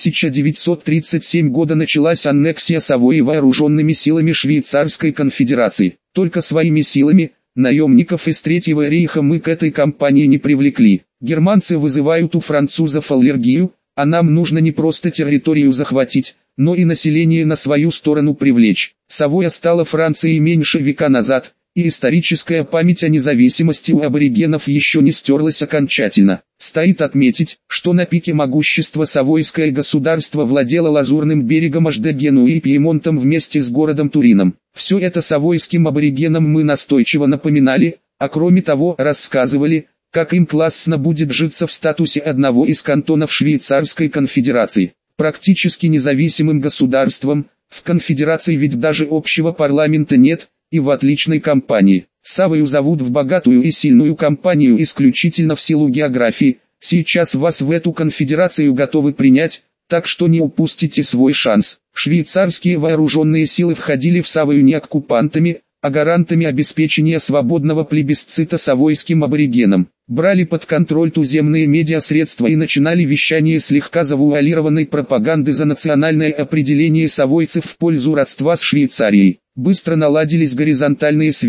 1937 года началась аннексия Савойи вооруженными силами Швейцарской конфедерации. Только своими силами, наемников из Третьего рейха мы к этой кампании не привлекли. Германцы вызывают у французов аллергию, а нам нужно не просто территорию захватить, но и население на свою сторону привлечь. Савойя стала Францией меньше века назад, и историческая память о независимости у аборигенов еще не стерлась окончательно. Стоит отметить, что на пике могущества Савойское государство владело Лазурным берегом аж до Генуи и Пьемонтом вместе с городом Турином. Все это савойским аборигенам мы настойчиво напоминали, а кроме того рассказывали, как им классно будет житься в статусе одного из кантонов Швейцарской конфедерации. Практически независимым государством, в конфедерации ведь даже общего парламента нет, и в отличной компании. Савою зовут в богатую и сильную компанию исключительно в силу географии. Сейчас вас в эту конфедерацию готовы принять, так что не упустите свой шанс. Швейцарские вооруженные силы входили в Савою не оккупантами, а гарантами обеспечения свободного плебисцита савойским аборигенам. Брали под контроль туземные медиасредства и начинали вещание слегка завуалированной пропаганды за национальное определение савойцев в пользу родства с Швейцарией. Быстро наладились горизонтальные связи.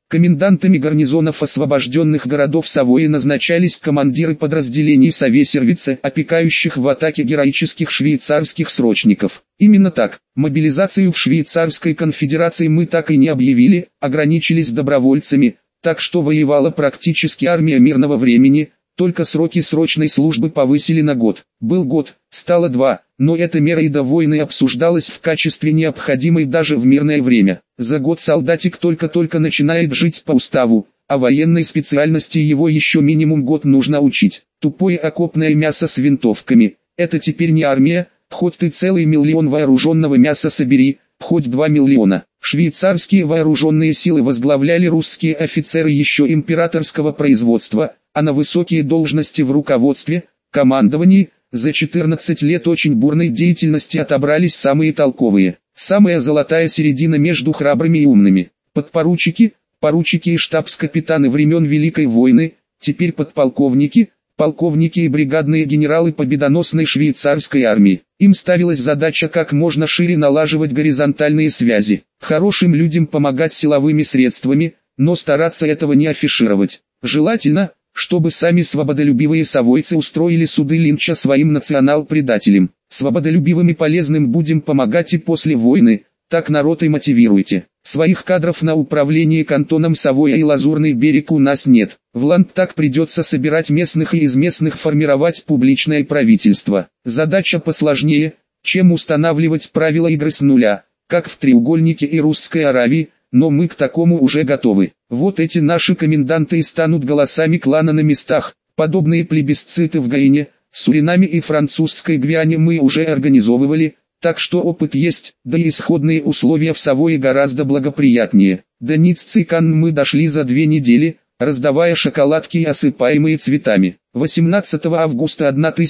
Комендантами гарнизонов освобожденных городов Савойи назначались командиры подразделений Савесервице, опекающих в атаке героических швейцарских срочников. Именно так, мобилизацию в Швейцарской конфедерации мы так и не объявили, ограничились добровольцами, так что воевала практически армия мирного времени, только сроки срочной службы повысили на год. Был год, стало 2, но эта мера и до войны обсуждалась в качестве необходимой даже в мирное время. За год солдатик только-только начинает жить по уставу, а военной специальности его еще минимум год нужно учить. Тупое окопное мясо с винтовками – это теперь не армия, хоть ты целый миллион вооруженного мяса собери, хоть 2 миллиона. Швейцарские вооруженные силы возглавляли русские офицеры еще императорского производства, а на высокие должности в руководстве, командовании, за 14 лет очень бурной деятельности отобрались самые толковые. Самая золотая середина между храбрыми и умными. Подпоручики, поручики и штабс-капитаны времен Великой войны, теперь подполковники, полковники и бригадные генералы победоносной швейцарской армии. Им ставилась задача как можно шире налаживать горизонтальные связи. Хорошим людям помогать силовыми средствами, но стараться этого не афишировать. Желательно, чтобы сами свободолюбивые савойцы устроили суды линча своим национал-предателям. Свободолюбивым и полезным будем помогать и после войны, так народ и мотивируйте. Своих кадров на управление кантоном Савойя и Лазурный берег у нас нет. В Ландтаг придется собирать местных и из местных формировать публичное правительство. Задача посложнее, чем устанавливать правила игры с нуля, как в треугольнике и Русской Аравии, но мы к такому уже готовы. Вот эти наши коменданты и станут голосами клана на местах. Подобные плебисциты в Гаине, Суринаме и французской Гвиане мы уже организовывали, так что опыт есть, да и исходные условия в Савойе гораздо благоприятнее. До Ниццы-Канн мы дошли за 2 недели, раздавая шоколадки и осыпаемые цветами. 18 августа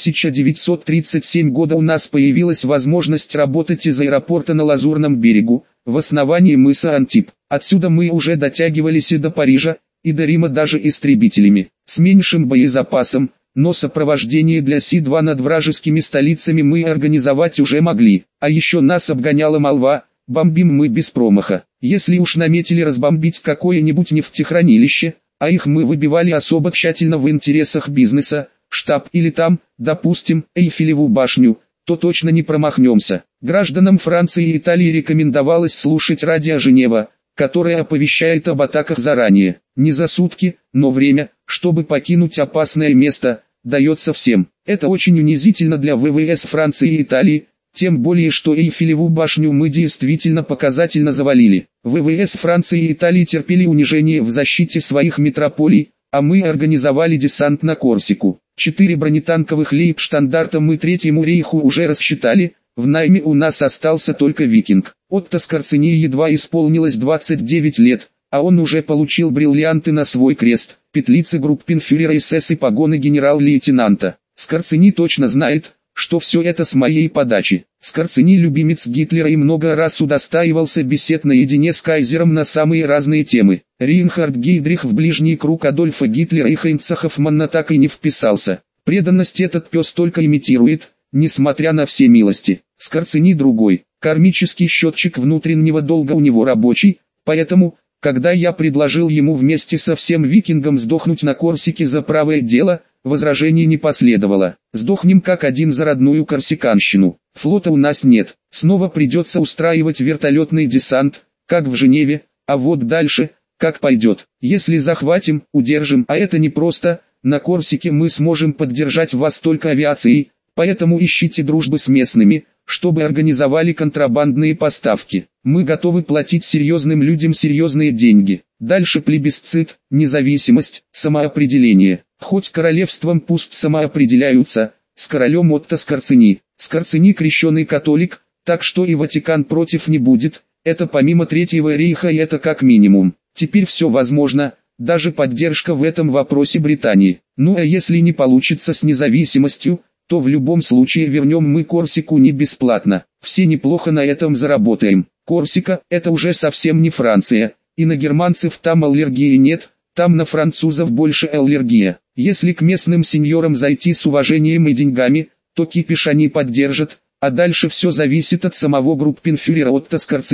1937 года у нас появилась возможность работать из аэропорта на Лазурном берегу, в основании мыса Антиб. Отсюда мы уже дотягивались и до Парижа, и до Рима даже истребителями. С меньшим боезапасом, но сопровождение для Си-2 над вражескими столицами мы организовать уже могли. А еще нас обгоняла молва, бомбим мы без промаха. Если уж наметили разбомбить какое-нибудь нефтехранилище, а их мы выбивали особо тщательно в интересах бизнеса, штаб или там, допустим, Эйфелеву башню, то точно не промахнемся. Гражданам Франции и Италии рекомендовалось слушать радио Женева, которое оповещает об атаках заранее. Не за сутки, но время, чтобы покинуть опасное место, дается всем. Это очень унизительно для ВВС Франции и Италии, тем более что Эйфелеву башню мы действительно показательно завалили. ВВС Франции и Италии терпели унижение в защите своих метрополий, а мы организовали десант на Корсику. 4 бронетанковых лейбштандарта мы Третьему рейху уже рассчитали, в найме у нас остался только Викинг. Отто Скорцени едва исполнилось 29 лет, а он уже получил бриллианты на свой крест, петлицы группенфюрера СС и погоны генерал-лейтенанта. Скорцени точно знает, что все это с моей подачи. Скорцени любимец Гитлера и много раз удостаивался бесед наедине с кайзером на самые разные темы. Рейнхард Гейдрих в ближний круг Адольфа Гитлера и Хайнца Хоффманна так и не вписался. Преданность этот пес только имитирует, несмотря на все милости. Скорцени другой. Кармический счетчик внутреннего долга у него рабочий, поэтому, когда я предложил ему вместе со всем Викингом сдохнуть на Корсике за правое дело, возражений не последовало. Сдохнем как один за родную корсиканщину. Флота у нас нет. Снова придется устраивать вертолетный десант, как в Женеве, а вот дальше, как пойдет. Если захватим, удержим, а это непросто, на Корсике мы сможем поддержать вас только авиацией, поэтому ищите дружбы с местными, чтобы организовали контрабандные поставки. Мы готовы платить серьезным людям серьезные деньги. Дальше плебисцит, независимость, самоопределение. Хоть королевством пусть самоопределяются, с королем Отто Скорцени. Скорцени крещеный католик, так что и Ватикан против не будет, это помимо Третьего рейха и это как минимум. Теперь все возможно, даже поддержка в этом вопросе Британии. Ну а если не получится с независимостью, то в любом случае вернем мы Корсику не бесплатно. Все неплохо на этом заработаем. Корсика – это уже совсем не Франция, и на германцев там аллергии нет, там на французов больше аллергия. Если к местным сеньорам зайти с уважением и деньгами, то кипиш они поддержат, а дальше все зависит от самого группенфюрера Отто Скорцени.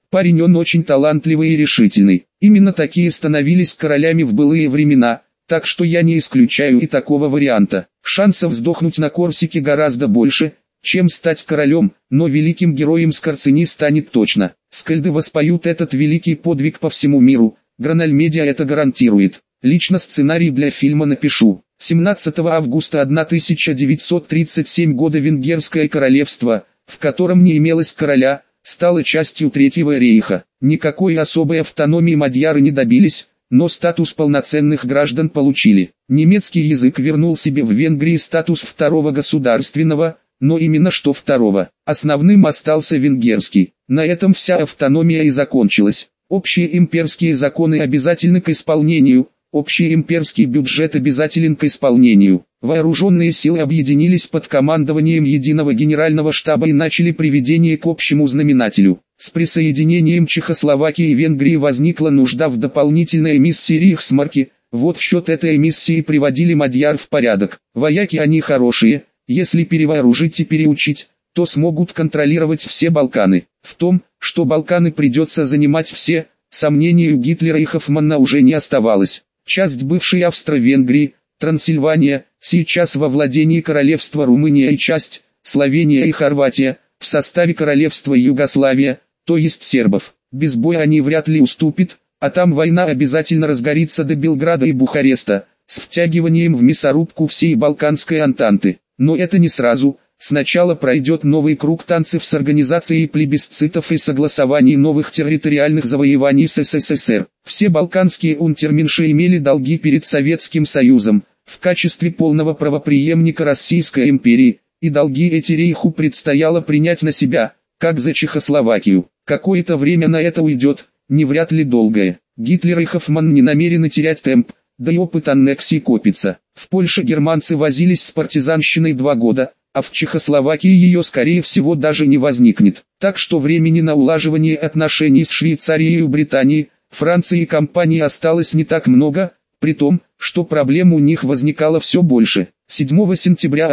Парень он очень талантливый и решительный. Именно такие становились королями в былые времена, так что я не исключаю и такого варианта. Шансов сдохнуть на Корсике гораздо больше, чем стать королем, но великим героем Скорцени станет точно. Скальды воспоют этот великий подвиг по всему миру, Граналь Медиа это гарантирует. Лично сценарий для фильма напишу. 17 августа 1937 года Венгерское королевство, в котором не имелось короля, стало частью Третьего рейха. Никакой особой автономии мадьяры не добились, но статус полноценных граждан получили. Немецкий язык вернул себе в Венгрии статус второго государственного, но именно что второго. Основным остался венгерский. На этом вся автономия и закончилась. Общие имперские законы обязательны к исполнению, общий имперский бюджет обязателен к исполнению. Вооруженные силы объединились под командованием единого генерального штаба и начали приведение к общему знаменателю. С присоединением Чехословакии и Венгрии возникла нужда в дополнительной эмиссии Рейхсмарки. Вот в счет этой эмиссии приводили мадьяр в порядок. Вояки они хорошие, если перевооружить и переучить, то смогут контролировать все Балканы. В том, что Балканы придется занимать все, сомнений у Гитлера и Хоффмана уже не оставалось. Часть бывшей Австро-Венгрии, Трансильвания, сейчас во владении королевства Румыния и часть, Словения и Хорватия, в составе королевства Югославия, то есть сербов. Без боя они вряд ли уступят, а там война обязательно разгорится до Белграда и Бухареста, с втягиванием в мясорубку всей Балканской Антанты. Но это не сразу, сначала пройдет новый круг танцев с организацией плебисцитов и согласований новых территориальных завоеваний с СССР. Все балканские унтерменши имели долги перед Советским Союзом, в качестве полного правопреемника Российской империи, и долги эти рейху предстояло принять на себя, как за Чехословакию. Какое-то время на это уйдет, не вряд ли долгое. Гитлер и Хоффман не намерены терять темп, да и опыт аннексии копится. В Польше германцы возились с партизанщиной 2 года, а в Чехословакии ее скорее всего даже не возникнет. Так что времени на улаживание отношений с Швейцарией и Британией, Францией и компанией осталось не так много, при том, что проблем у них возникало все больше. 7 сентября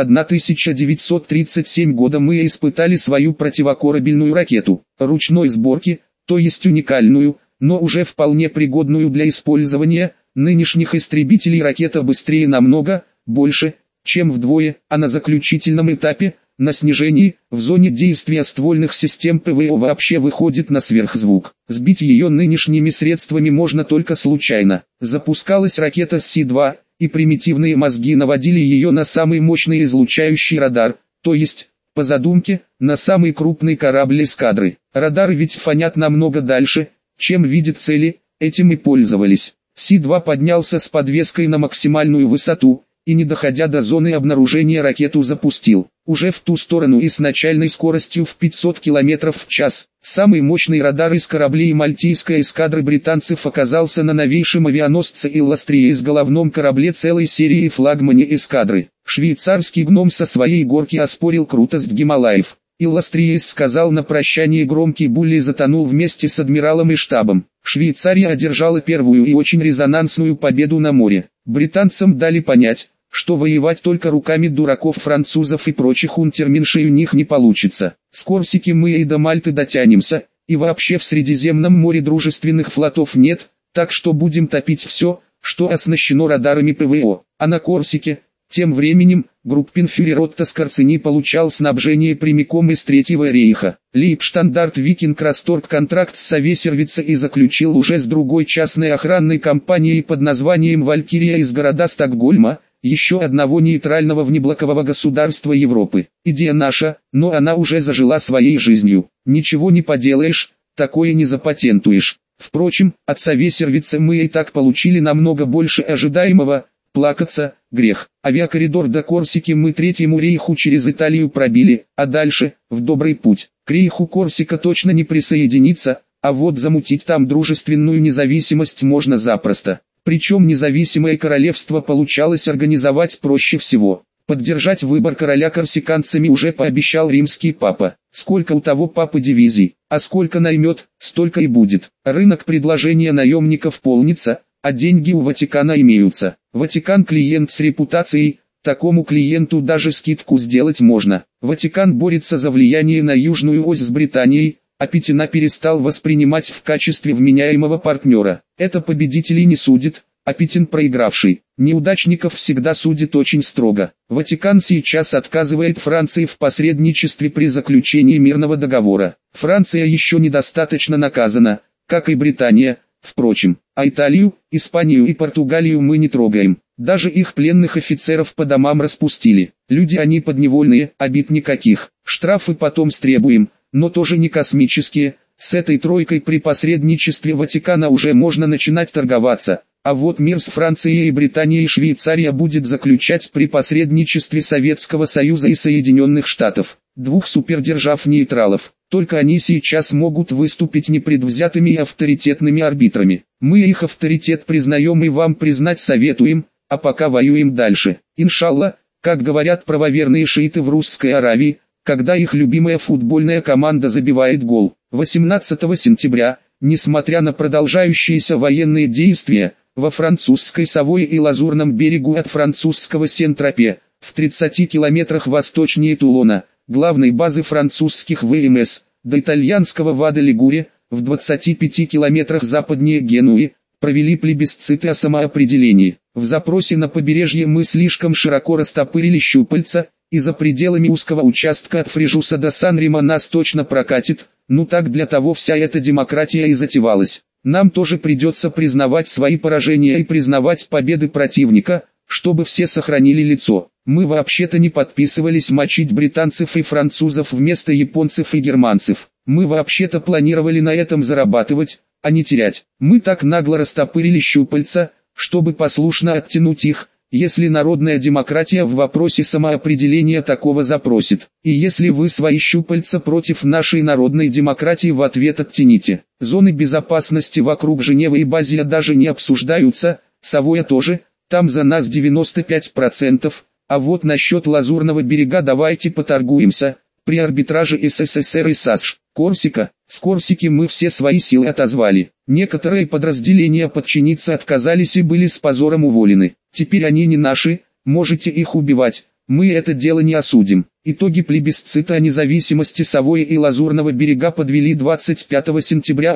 1937 года мы испытали свою противокорабельную ракету, ручной сборки, то есть уникальную, но уже вполне пригодную для использования. Нынешних истребителей ракета быстрее намного, больше, чем вдвое, а на заключительном этапе, на снижении, в зоне действия ствольных систем ПВО вообще выходит на сверхзвук. Сбить ее нынешними средствами можно только случайно. Запускалась ракета С-2, и примитивные мозги наводили ее на самый мощный излучающий радар, то есть, по задумке, на самый крупный корабль эскадры. Радары ведь фонят намного дальше, чем видят цели, этим и пользовались. С-2 поднялся с подвеской на максимальную высоту, и не доходя до зоны обнаружения ракету запустил, уже в ту сторону и с начальной скоростью в 500 км в час. Самый мощный радар из кораблей мальтийской эскадры британцев оказался на новейшем авианосце Илластрии с головном корабле целой серии флагмане эскадры. Швейцарский гном со своей горки оспорил крутость Гималаев. Илластриес сказал на прощание громкий буль и затонул вместе с адмиралом и штабом. Швейцария одержала первую и очень резонансную победу на море. Британцам дали понять, что воевать только руками дураков французов и прочих унтерменшей у них не получится. С Корсики мы и до Мальты дотянемся, и вообще в Средиземном море дружественных флотов нет, так что будем топить все, что оснащено радарами ПВО. А на Корсике, тем временем, группенфюрер Отто Скорцени получал снабжение прямиком из Третьего рейха. Лейбштандарт Викинг расторг контракт с Совесервица и заключил уже с другой частной охранной компанией под названием «Валькирия» из города Стокгольма, еще одного нейтрального внеблокового государства Европы. Идея наша, но она уже зажила своей жизнью. Ничего не поделаешь, такое не запатентуешь. Впрочем, от Совесервица мы и так получили намного больше ожидаемого. Плакаться – грех. Авиакоридор до Корсики мы Третьему рейху через Италию пробили, а дальше – в добрый путь. К рейху Корсика точно не присоединится, а вот замутить там дружественную независимость можно запросто. Причем независимое королевство получалось организовать проще всего. Поддержать выбор короля корсиканцами уже пообещал римский папа. Сколько у того папы дивизий, а сколько наймет, столько и будет. Рынок предложения наемников полнится, а деньги у Ватикана имеются. Ватикан клиент с репутацией, такому клиенту даже скидку сделать можно. Ватикан борется за влияние на Южную ось с Британией, а Петина перестал воспринимать в качестве вменяемого партнера. Это победителей не судит, а Петин проигравший. Неудачников всегда судит очень строго. Ватикан сейчас отказывает Франции в посредничестве при заключении мирного договора. Франция еще недостаточно наказана, как и Британия, впрочем. А Италию, Испанию и Португалию мы не трогаем. Даже их пленных офицеров по домам распустили. Люди они подневольные, обид никаких. Штрафы потом стребуем, но тоже не космические. С этой тройкой при посредничестве Ватикана уже можно начинать торговаться. А вот мир с Францией и Британией и Швейцария будет заключать при посредничестве Советского Союза и Соединенных Штатов, двух супердержав-нейтралов. Только они сейчас могут выступить непредвзятыми и авторитетными арбитрами. Мы их авторитет признаем и вам признать советуем, а пока воюем дальше. Иншалла, как говорят правоверные шииты в Русской Аравии, когда их любимая футбольная команда забивает гол. 18 сентября, несмотря на продолжающиеся военные действия, во французской Савойе и Лазурном берегу от французского Сен-Тропе, в 30 километрах восточнее Тулона, главной базы французских ВМС, до итальянского Вада-Лигуре, в 25 километрах западнее Генуи, провели плебисциты о самоопределении. В запросе на побережье мы слишком широко растопырили щупальца, и за пределами узкого участка от Фрежуса до Сан-Рема нас точно прокатит, ну так для того вся эта демократия и затевалась. Нам тоже придется признавать свои поражения и признавать победы противника, чтобы все сохранили лицо. Мы вообще-то не подписывались мочить британцев и французов вместо японцев и германцев. Мы вообще-то планировали на этом зарабатывать, а не терять. Мы так нагло растопырили щупальца, чтобы послушно оттянуть их, если народная демократия в вопросе самоопределения такого запросит. И если вы свои щупальца против нашей народной демократии в ответ оттяните. Зоны безопасности вокруг Женевы и Базеля даже не обсуждаются, Савоя тоже, там за нас 95%, а вот насчет Лазурного берега давайте поторгуемся, при арбитраже СССР и САСШ. Корсика, с Корсики мы все свои силы отозвали. Некоторые подразделения подчиниться отказались и были с позором уволены. Теперь они не наши, можете их убивать, мы это дело не осудим. Итоги плебисцита о независимости Савойи и Лазурного берега подвели 25 сентября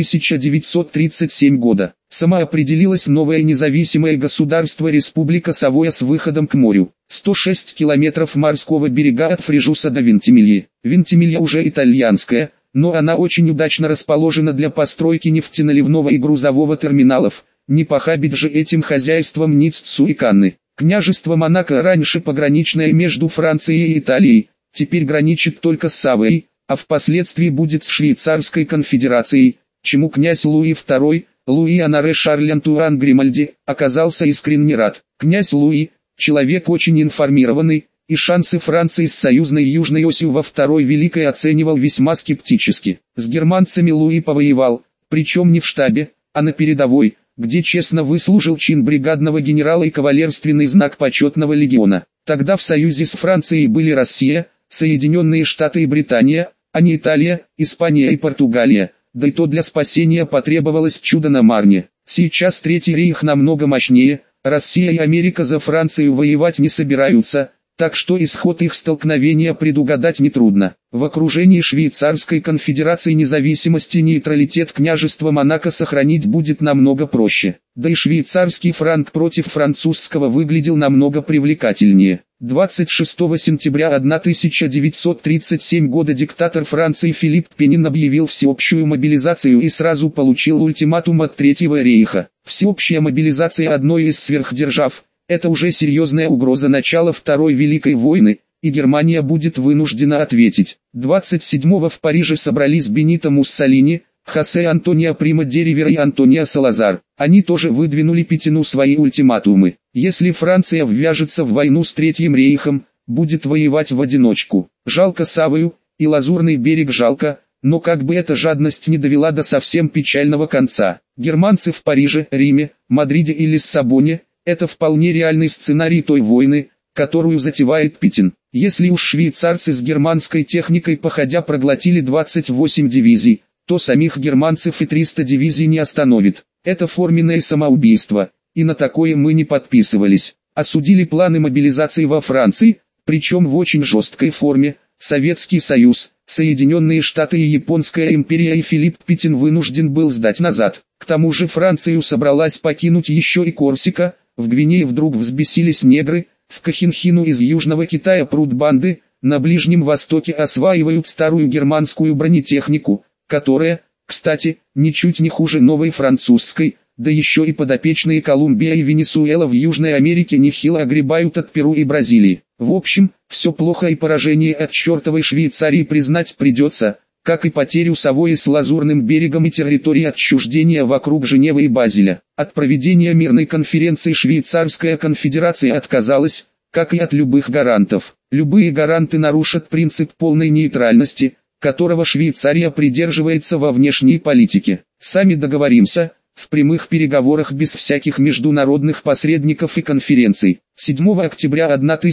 1937 года. Самоопределилось новое независимое государство Республика Савойя с выходом к морю. 106 километров морского берега от Фрежуса до Вентимильи. Вентимилья уже итальянская, но она очень удачно расположена для постройки нефтеналивного и грузового терминалов. Не похабить же этим хозяйством Ниццу и Канны. Княжество Монако, раньше пограничное между Францией и Италией, теперь граничит только с Савойей, а впоследствии будет с Швейцарской конфедерацией, чему князь Луи II, Луи Анаре Шарль Антуан Гримальди, оказался искренне рад. Князь Луи, человек очень информированный, и шансы Франции с союзной Южной осью во Второй Великой оценивал весьма скептически. С германцами Луи повоевал, причем не в штабе, а на передовой, где честно выслужил чин бригадного генерала и кавалерственный знак почетного легиона. Тогда в союзе с Францией были Россия, Соединенные Штаты и Британия, а не Италия, Испания и Португалия, да и то для спасения потребовалось чудо на Марне. Сейчас Третий рейх намного мощнее, Россия и Америка за Францию воевать не собираются, так что исход их столкновения предугадать нетрудно. В окружении Швейцарской конфедерации независимости и нейтралитет княжества Монако сохранить будет намного проще. Да и швейцарский франк против французского выглядел намного привлекательнее. 26 сентября 1937 года диктатор Франции Филипп Пенин объявил всеобщую мобилизацию и сразу получил ультиматум от Третьего рейха. Всеобщая мобилизация одной из сверхдержав – это уже серьезная угроза начала Второй Великой войны, и Германия будет вынуждена ответить. 27-го в Париже собрались Бенито Муссолини, Хосе Антонио Прима де Ривера и Антонио Салазар. Они тоже выдвинули Петину свои ультиматумы. Если Франция ввяжется в войну с Третьим рейхом, будет воевать в одиночку. Жалко Савою, и Лазурный берег жалко, но как бы эта жадность не довела до совсем печального конца. Германцы в Париже, Риме, Мадриде и Лиссабоне – это вполне реальный сценарий той войны, которую затевает Петин. Если уж швейцарцы с германской техникой походя проглотили 28 дивизий, то самих германцев и 300 дивизий не остановит. Это форменное самоубийство, и на такое мы не подписывались. Осудили планы мобилизации во Франции, причем в очень жесткой форме, Советский Союз, Соединенные Штаты и Японская империя, и Филипп Петин вынужден был сдать назад. К тому же Францию собралась покинуть еще и Корсика. В Гвинее вдруг взбесились негры, в Кохинхину из Южного Китая прут банды, на Ближнем Востоке осваивают старую германскую бронетехнику, которая, кстати, ничуть не хуже новой французской, да еще и подопечные Колумбия и Венесуэла в Южной Америке нехило огребают от Перу и Бразилии. В общем, все плохо, и поражение от чертовой Швейцарии признать придется, как и потерю Савойи с Лазурным берегом и территории отчуждения вокруг Женевы и Базеля. От проведения мирной конференции Швейцарская конфедерация отказалась, как и от любых гарантов. Любые гаранты нарушат принцип полной нейтральности, которого Швейцария придерживается во внешней политике. Сами договоримся, в прямых переговорах без всяких международных посредников и конференций. 7 октября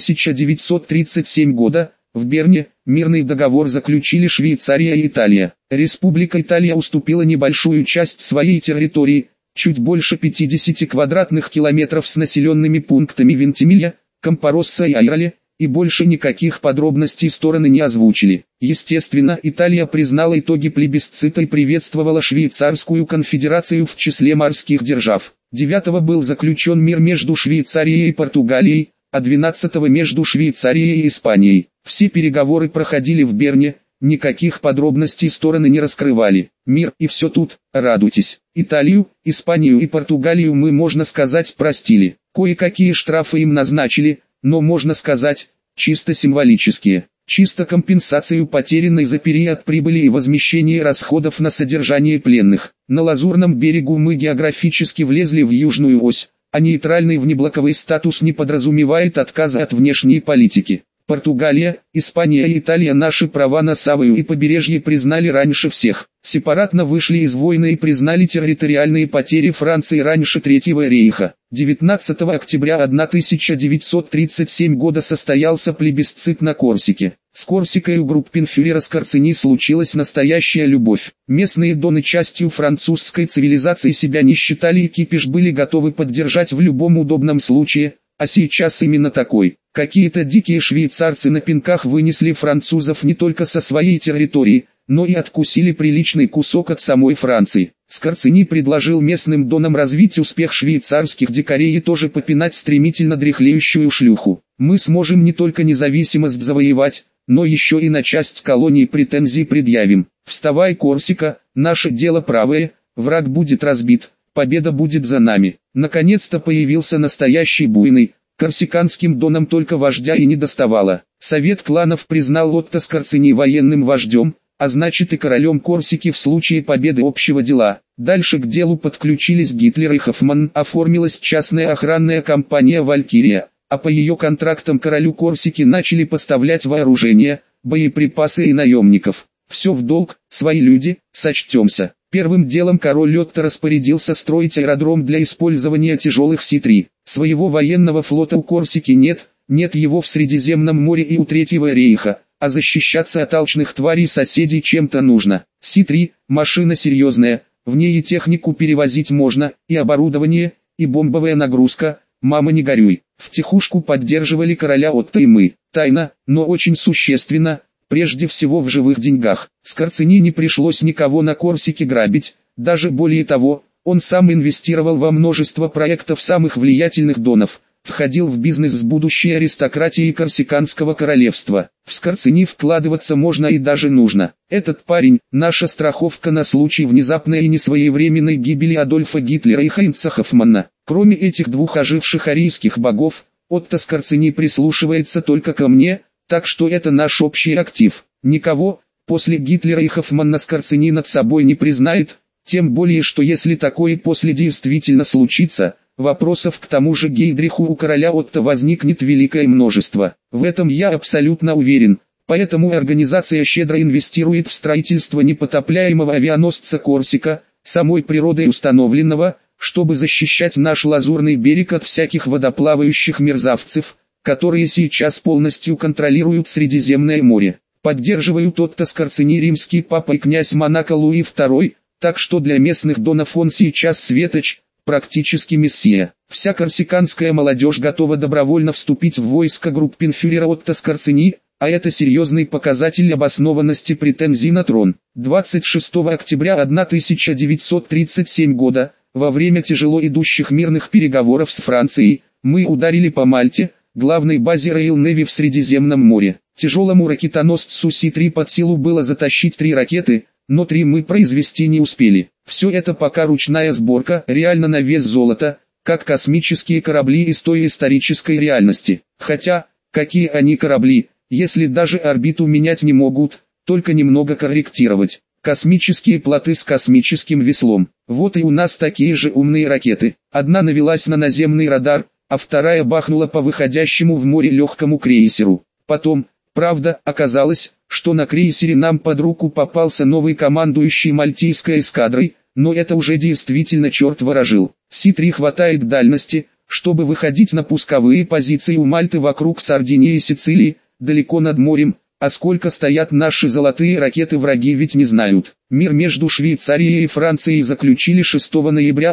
1937 года, в Берне, мирный договор заключили Швейцария и Италия. Республика Италия уступила небольшую часть своей территории, чуть больше 50 квадратных километров с населенными пунктами Вентимигlia, Кампоросса и Айроле, и больше никаких подробностей стороны не озвучили. Естественно, Италия признала итоги плебисцита и приветствовала Швейцарскую конфедерацию в числе морских держав. 9 был заключен мир между Швейцарией и Португалией, а 12 между Швейцарией и Испанией. Все переговоры проходили в Берне, никаких подробностей стороны не раскрывали. Мир и все тут, радуйтесь. Италию, Испанию и Португалию мы, можно сказать, простили. Кое-какие штрафы им назначили, но, можно сказать, чисто символические. Чисто компенсацию потерянной за период прибыли и возмещение расходов на содержание пленных. На Лазурном берегу мы географически влезли в южную ось, а нейтральный внеблоковый статус не подразумевает отказа от внешней политики. Португалия, Испания и Италия наши права на Савою и побережье признали раньше всех. Сепаратно вышли из войны и признали территориальные потери Франции раньше Третьего рейха. 19 октября 1937 года состоялся плебисцит на Корсике. С Корсикой у группенфюрера Скорцени случилась настоящая любовь. Местные доны частью французской цивилизации себя не считали, и кипиш были готовы поддержать в любом удобном случае, а сейчас именно такой. Какие-то дикие швейцарцы на пинках вынесли французов не только со своей территории, но и откусили приличный кусок от самой Франции. Скорцени предложил местным донам развить успех швейцарских дикарей и тоже попинать стремительно дряхлеющую шлюху. Мы сможем не только независимость завоевать, но еще и на часть колоний претензий предъявим. Вставай, Корсика, наше дело правое, враг будет разбит, победа будет за нами. Наконец-то появился настоящий буйный. Корсиканским донам только вождя и не доставало. Совет кланов признал Отто Скорцени военным вождем, а значит и королем Корсики в случае победы общего дела. Дальше к делу подключились Гитлер и Хоффман. Оформилась частная охранная компания «Валькирия», а по ее контрактам королю Корсики начали поставлять вооружение, боеприпасы и наемников. Все в долг, свои люди, сочтемся. Первым делом король Отто распорядился строить аэродром для использования тяжелых Си-3. Своего военного флота у Корсики нет его в Средиземном море и у Третьего рейха, а защищаться от алчных тварей соседей чем-то нужно. Си-3 – машина серьезная, в ней и технику перевозить можно, и оборудование, и бомбовая нагрузка, мама не горюй. Втихушку поддерживали короля Отто и мы, тайно, но очень существенно, прежде всего в живых деньгах. Скорцени не пришлось никого на Корсике грабить, даже более того, он сам инвестировал во множество проектов самых влиятельных донов, входил в бизнес с будущей аристократией Корсиканского королевства. В Скорцени вкладываться можно и даже нужно. Этот парень – наша страховка на случай внезапной и несвоевременной гибели Адольфа Гитлера и Хайнца Хоффмана. Кроме этих двух оживших арийских богов, Отто Скорцени прислушивается только ко мне, так что это наш общий актив. Никого, после Гитлера и Хоффмана, Скорцени над собой не признает, тем более что если такое после действительно случится, вопросов к тому же Гейдриху у короля Отто возникнет великое множество. В этом я абсолютно уверен, поэтому организация щедро инвестирует в строительство непотопляемого авианосца Корсика, самой природой установленного, чтобы защищать наш Лазурный берег от всяких водоплавающих мерзавцев, которые сейчас полностью контролируют Средиземное море. Поддерживают Отто Скорцени римский папа и князь Монако Луи II, так что для местных донов он сейчас светоч, практически мессия. Вся корсиканская молодежь готова добровольно вступить в войско группенфюрера Отто Скорцени, а это серьезный показатель обоснованности претензий на трон. 26 октября 1937 года, во время тяжело идущих мирных переговоров с Францией, мы ударили по Мальте, главной базе Royal Navy в Средиземном море. Тяжелому ракетоносцу Си-3 под силу было затащить 3 ракеты, но 3 мы произвести не успели. Все это пока ручная сборка, реально на вес золота, как космические корабли из той исторической реальности. Хотя, какие они корабли, если даже орбиту менять не могут, только немного корректировать. Космические плоты с космическим веслом. Вот и у нас такие же умные ракеты. Одна навелась на наземный радар, а вторая бахнула по выходящему в море легкому крейсеру. Потом, правда, оказалось, что на крейсере нам под руку попался новый командующий Мальтийской эскадрой, но это уже действительно черт ворожил. Си-3 хватает дальности, чтобы выходить на пусковые позиции у Мальты вокруг Сардинии и Сицилии, далеко над морем, а сколько стоят наши золотые ракеты враги ведь не знают. Мир между Швейцарией и Францией заключили 6 ноября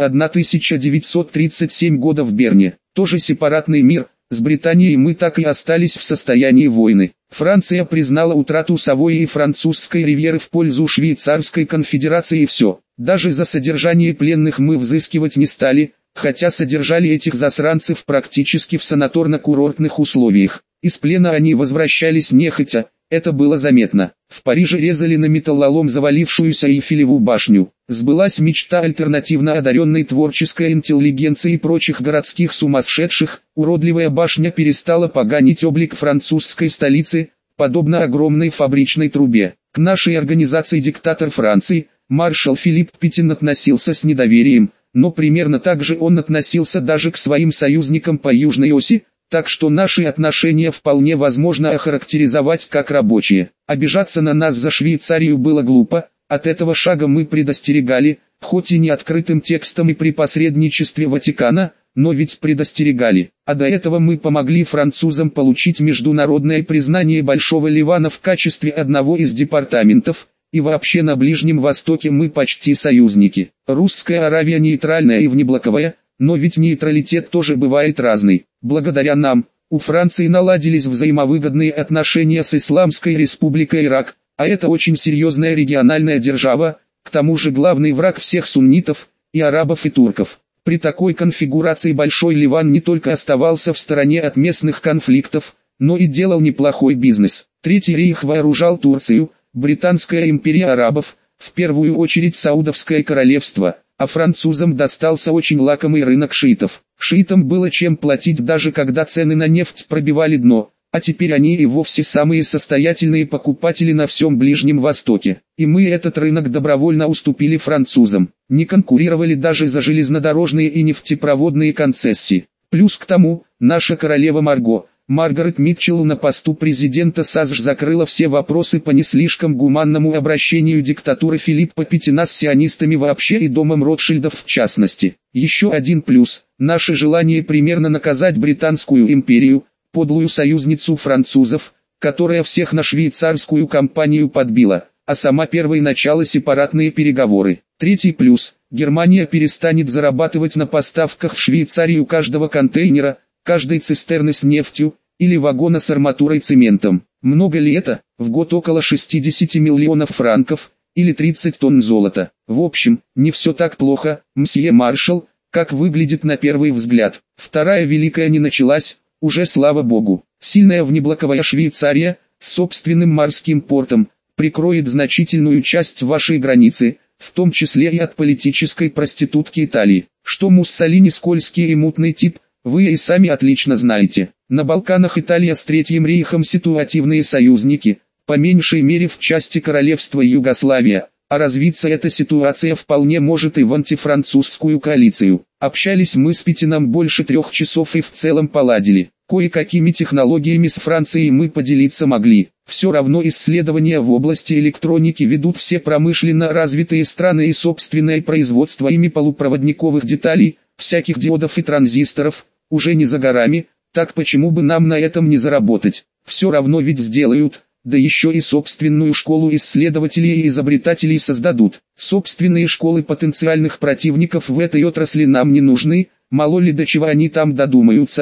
1937 года в Берне. Тоже сепаратный мир, с Британией мы так и остались в состоянии войны. Франция признала утрату Савойи и французской ривьеры в пользу Швейцарской конфедерации и все. Даже за содержание пленных мы взыскивать не стали, хотя содержали этих засранцев практически в санаторно-курортных условиях. Из плена они возвращались нехотя, это было заметно. В Париже резали на металлолом завалившуюся Эйфелеву башню. Сбылась мечта альтернативно одаренной творческой интеллигенции и прочих городских сумасшедших. Уродливая башня перестала поганить облик французской столицы, подобно огромной фабричной трубе. К нашей организации диктатор Франции, маршал Филипп Петин, относился с недоверием, но примерно так же он относился даже к своим союзникам по Южной оси, так что наши отношения вполне возможно охарактеризовать как рабочие. Обижаться на нас за Швейцарию было глупо, от этого шага мы предостерегали, хоть и не открытым текстом и при посредничестве Ватикана, но ведь предостерегали. А до этого мы помогли французам получить международное признание Большого Ливана в качестве одного из департаментов, и вообще на Ближнем Востоке мы почти союзники. Русская Аравия нейтральная и внеблоковая, но ведь нейтралитет тоже бывает разный. Благодаря нам, у Франции наладились взаимовыгодные отношения с Исламской Республикой Ирак, а это очень серьезная региональная держава, к тому же главный враг всех суннитов, и арабов и турков. При такой конфигурации Большой Ливан не только оставался в стороне от местных конфликтов, но и делал неплохой бизнес. Третий рейх вооружал Турцию, Британская империя арабов, в первую очередь Саудовское королевство, а французам достался очень лакомый рынок шиитов. Шиитам было чем платить даже когда цены на нефть пробивали дно, а теперь они и вовсе самые состоятельные покупатели на всем Ближнем Востоке. И мы этот рынок добровольно уступили французам, не конкурировали даже за железнодорожные и нефтепроводные концессии. Плюс к тому, наша королева Маргарет Митчелл на посту президента САСШ закрыла все вопросы по не слишком гуманному обращению диктатуры Филиппа Петина с сионистами вообще и домом Ротшильдов в частности. Еще один плюс – наше желание примерно наказать Британскую империю, подлую союзницу французов, которая всех на швейцарскую компанию подбила, а сама первой начала сепаратные переговоры. Третий плюс – Германия перестанет зарабатывать на поставках в Швейцарию каждого контейнера, каждой цистерны с нефтью, или вагона с арматурой цементом. Много ли это? В год около 60 миллионов франков, или 30 тонн золота. В общем, не все так плохо, мсье маршал, как выглядит на первый взгляд. Вторая Великая не началась, уже слава богу. Сильная внеблоковая Швейцария, с собственным морским портом, прикроет значительную часть вашей границы, в том числе и от политической проститутки Италии. Что Муссолини скользкий и мутный тип, вы и сами отлично знаете. На Балканах Италия с Третьим рейхом ситуативные союзники, по меньшей мере в части королевства Югославия, а развиться эта ситуация вполне может и в антифранцузскую коалицию. Общались мы с Петином больше 3 часов и в целом поладили. Кое-какими технологиями с Францией мы поделиться могли. Все равно исследования в области электроники ведут все промышленно развитые страны и собственное производство ими полупроводниковых деталей, всяких диодов и транзисторов, уже не за горами, так почему бы нам на этом не заработать? Все равно ведь сделают, да еще и собственную школу исследователей и изобретателей создадут. Собственные школы потенциальных противников в этой отрасли нам не нужны, мало ли до чего они там додумаются,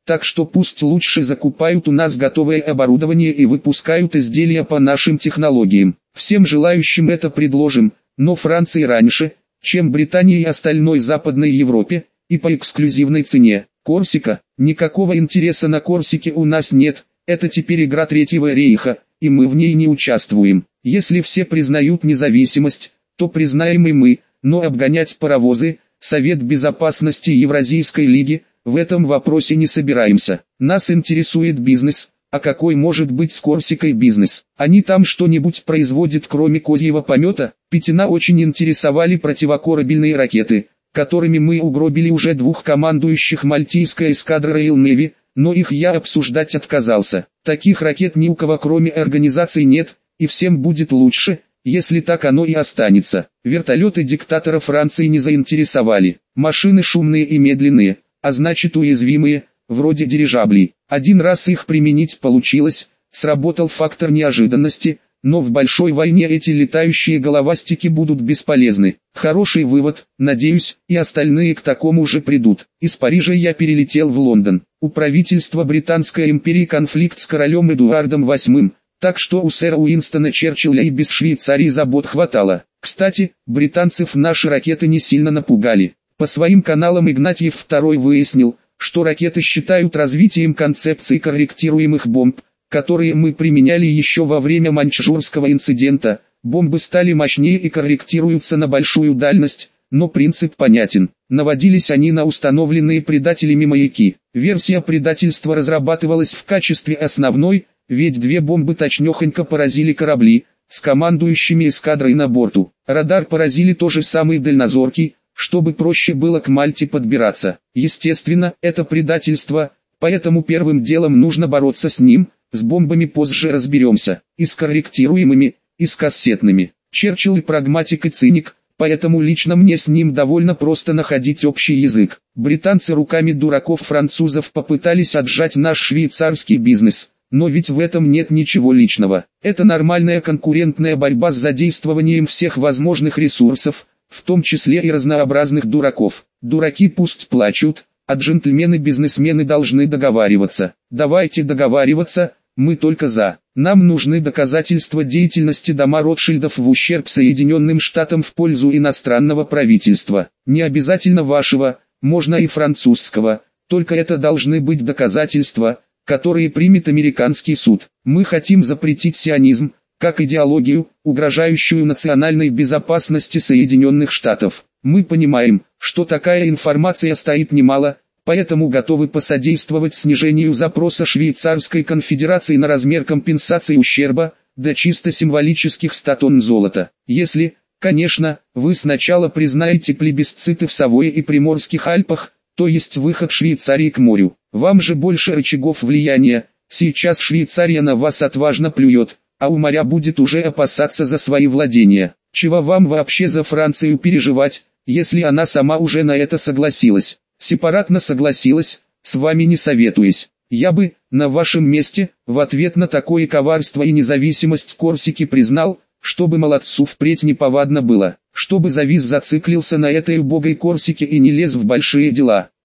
так что пусть лучше закупают у нас готовое оборудование и выпускают изделия по нашим технологиям. Всем желающим это предложим, но Франции раньше, чем Британии и остальной Западной Европе, и по эксклюзивной цене. Корсика, никакого интереса на Корсике у нас нет, это теперь игра Третьего рейха, и мы в ней не участвуем. Если все признают независимость, то признаем и мы, но обгонять паровозы, Совет Безопасности Евразийской лиги, в этом вопросе не собираемся. Нас интересует бизнес, а какой может быть с Корсикой бизнес? Они там что-нибудь производят кроме козьего помета? Петина очень интересовали противокорабельные ракеты, которыми мы угробили уже 2 командующих мальтийской эскадрой Royal Navy, но их я обсуждать отказался. Таких ракет ни у кого кроме организаций нет, и всем будет лучше, если так оно и останется. Вертолеты диктатора Франции не заинтересовали. Машины шумные и медленные, а значит уязвимые, вроде дирижаблей. Один раз их применить получилось, сработал фактор неожиданности, но в большой войне эти летающие головастики будут бесполезны. Хороший вывод, надеюсь, и остальные к такому же придут. Из Парижа я перелетел в Лондон. У правительства Британской империи конфликт с королем Эдуардом VIII, так что у сэра Уинстона Черчилля и без Швейцарии забот хватало. Кстати, британцев наши ракеты не сильно напугали. По своим каналам Игнатьев II выяснил, что ракеты считают развитием концепции корректируемых бомб, которые мы применяли еще во время Маньчжурского инцидента. Бомбы стали мощнее и корректируются на большую дальность, но принцип понятен. Наводились они на установленные предателями маяки. Версия предательства разрабатывалась в качестве основной, ведь 2 бомбы точнёхонько поразили корабли, с командующими эскадрой на борту. Радар поразили тоже самый дальнозоркий, чтобы проще было к Мальте подбираться. Естественно, это предательство, поэтому первым делом нужно бороться с ним, с бомбами позже разберемся, и с корректируемыми, и с кассетными. Черчилль и прагматик и циник, поэтому лично мне с ним довольно просто находить общий язык. Британцы руками дураков-французов попытались отжать наш швейцарский бизнес. Но ведь в этом нет ничего личного. Это нормальная конкурентная борьба с задействованием всех возможных ресурсов, в том числе и разнообразных дураков. Дураки пусть плачут, а джентльмены-бизнесмены должны договариваться. Давайте договариваться, мы только за. Нам нужны доказательства деятельности дома Ротшильдов в ущерб Соединенным Штатам в пользу иностранного правительства. Не обязательно вашего, можно и французского, только это должны быть доказательства, которые примет американский суд. Мы хотим запретить сионизм, как идеологию, угрожающую национальной безопасности Соединенных Штатов. Мы понимаем, что такая информация стоит немало, поэтому готовы посодействовать снижению запроса Швейцарской конфедерации на размер компенсации ущерба, до чисто символических 100 тонн золота. Если, конечно, вы сначала признаете плебисциты в Савойе и Приморских Альпах, то есть выход Швейцарии к морю. Вам же больше рычагов влияния, сейчас Швейцария на вас отважно плюет, а у моря будет уже опасаться за свои владения. Чего вам вообще за Францию переживать, если она сама уже на это согласилась? Сепаратно согласилась, с вами не советуясь. Я бы, на вашем месте, в ответ на такое коварство и независимость Корсики признал, чтобы молодцу впредь неповадно было, чтобы завис зациклился на этой убогой Корсике и не лез в большие дела.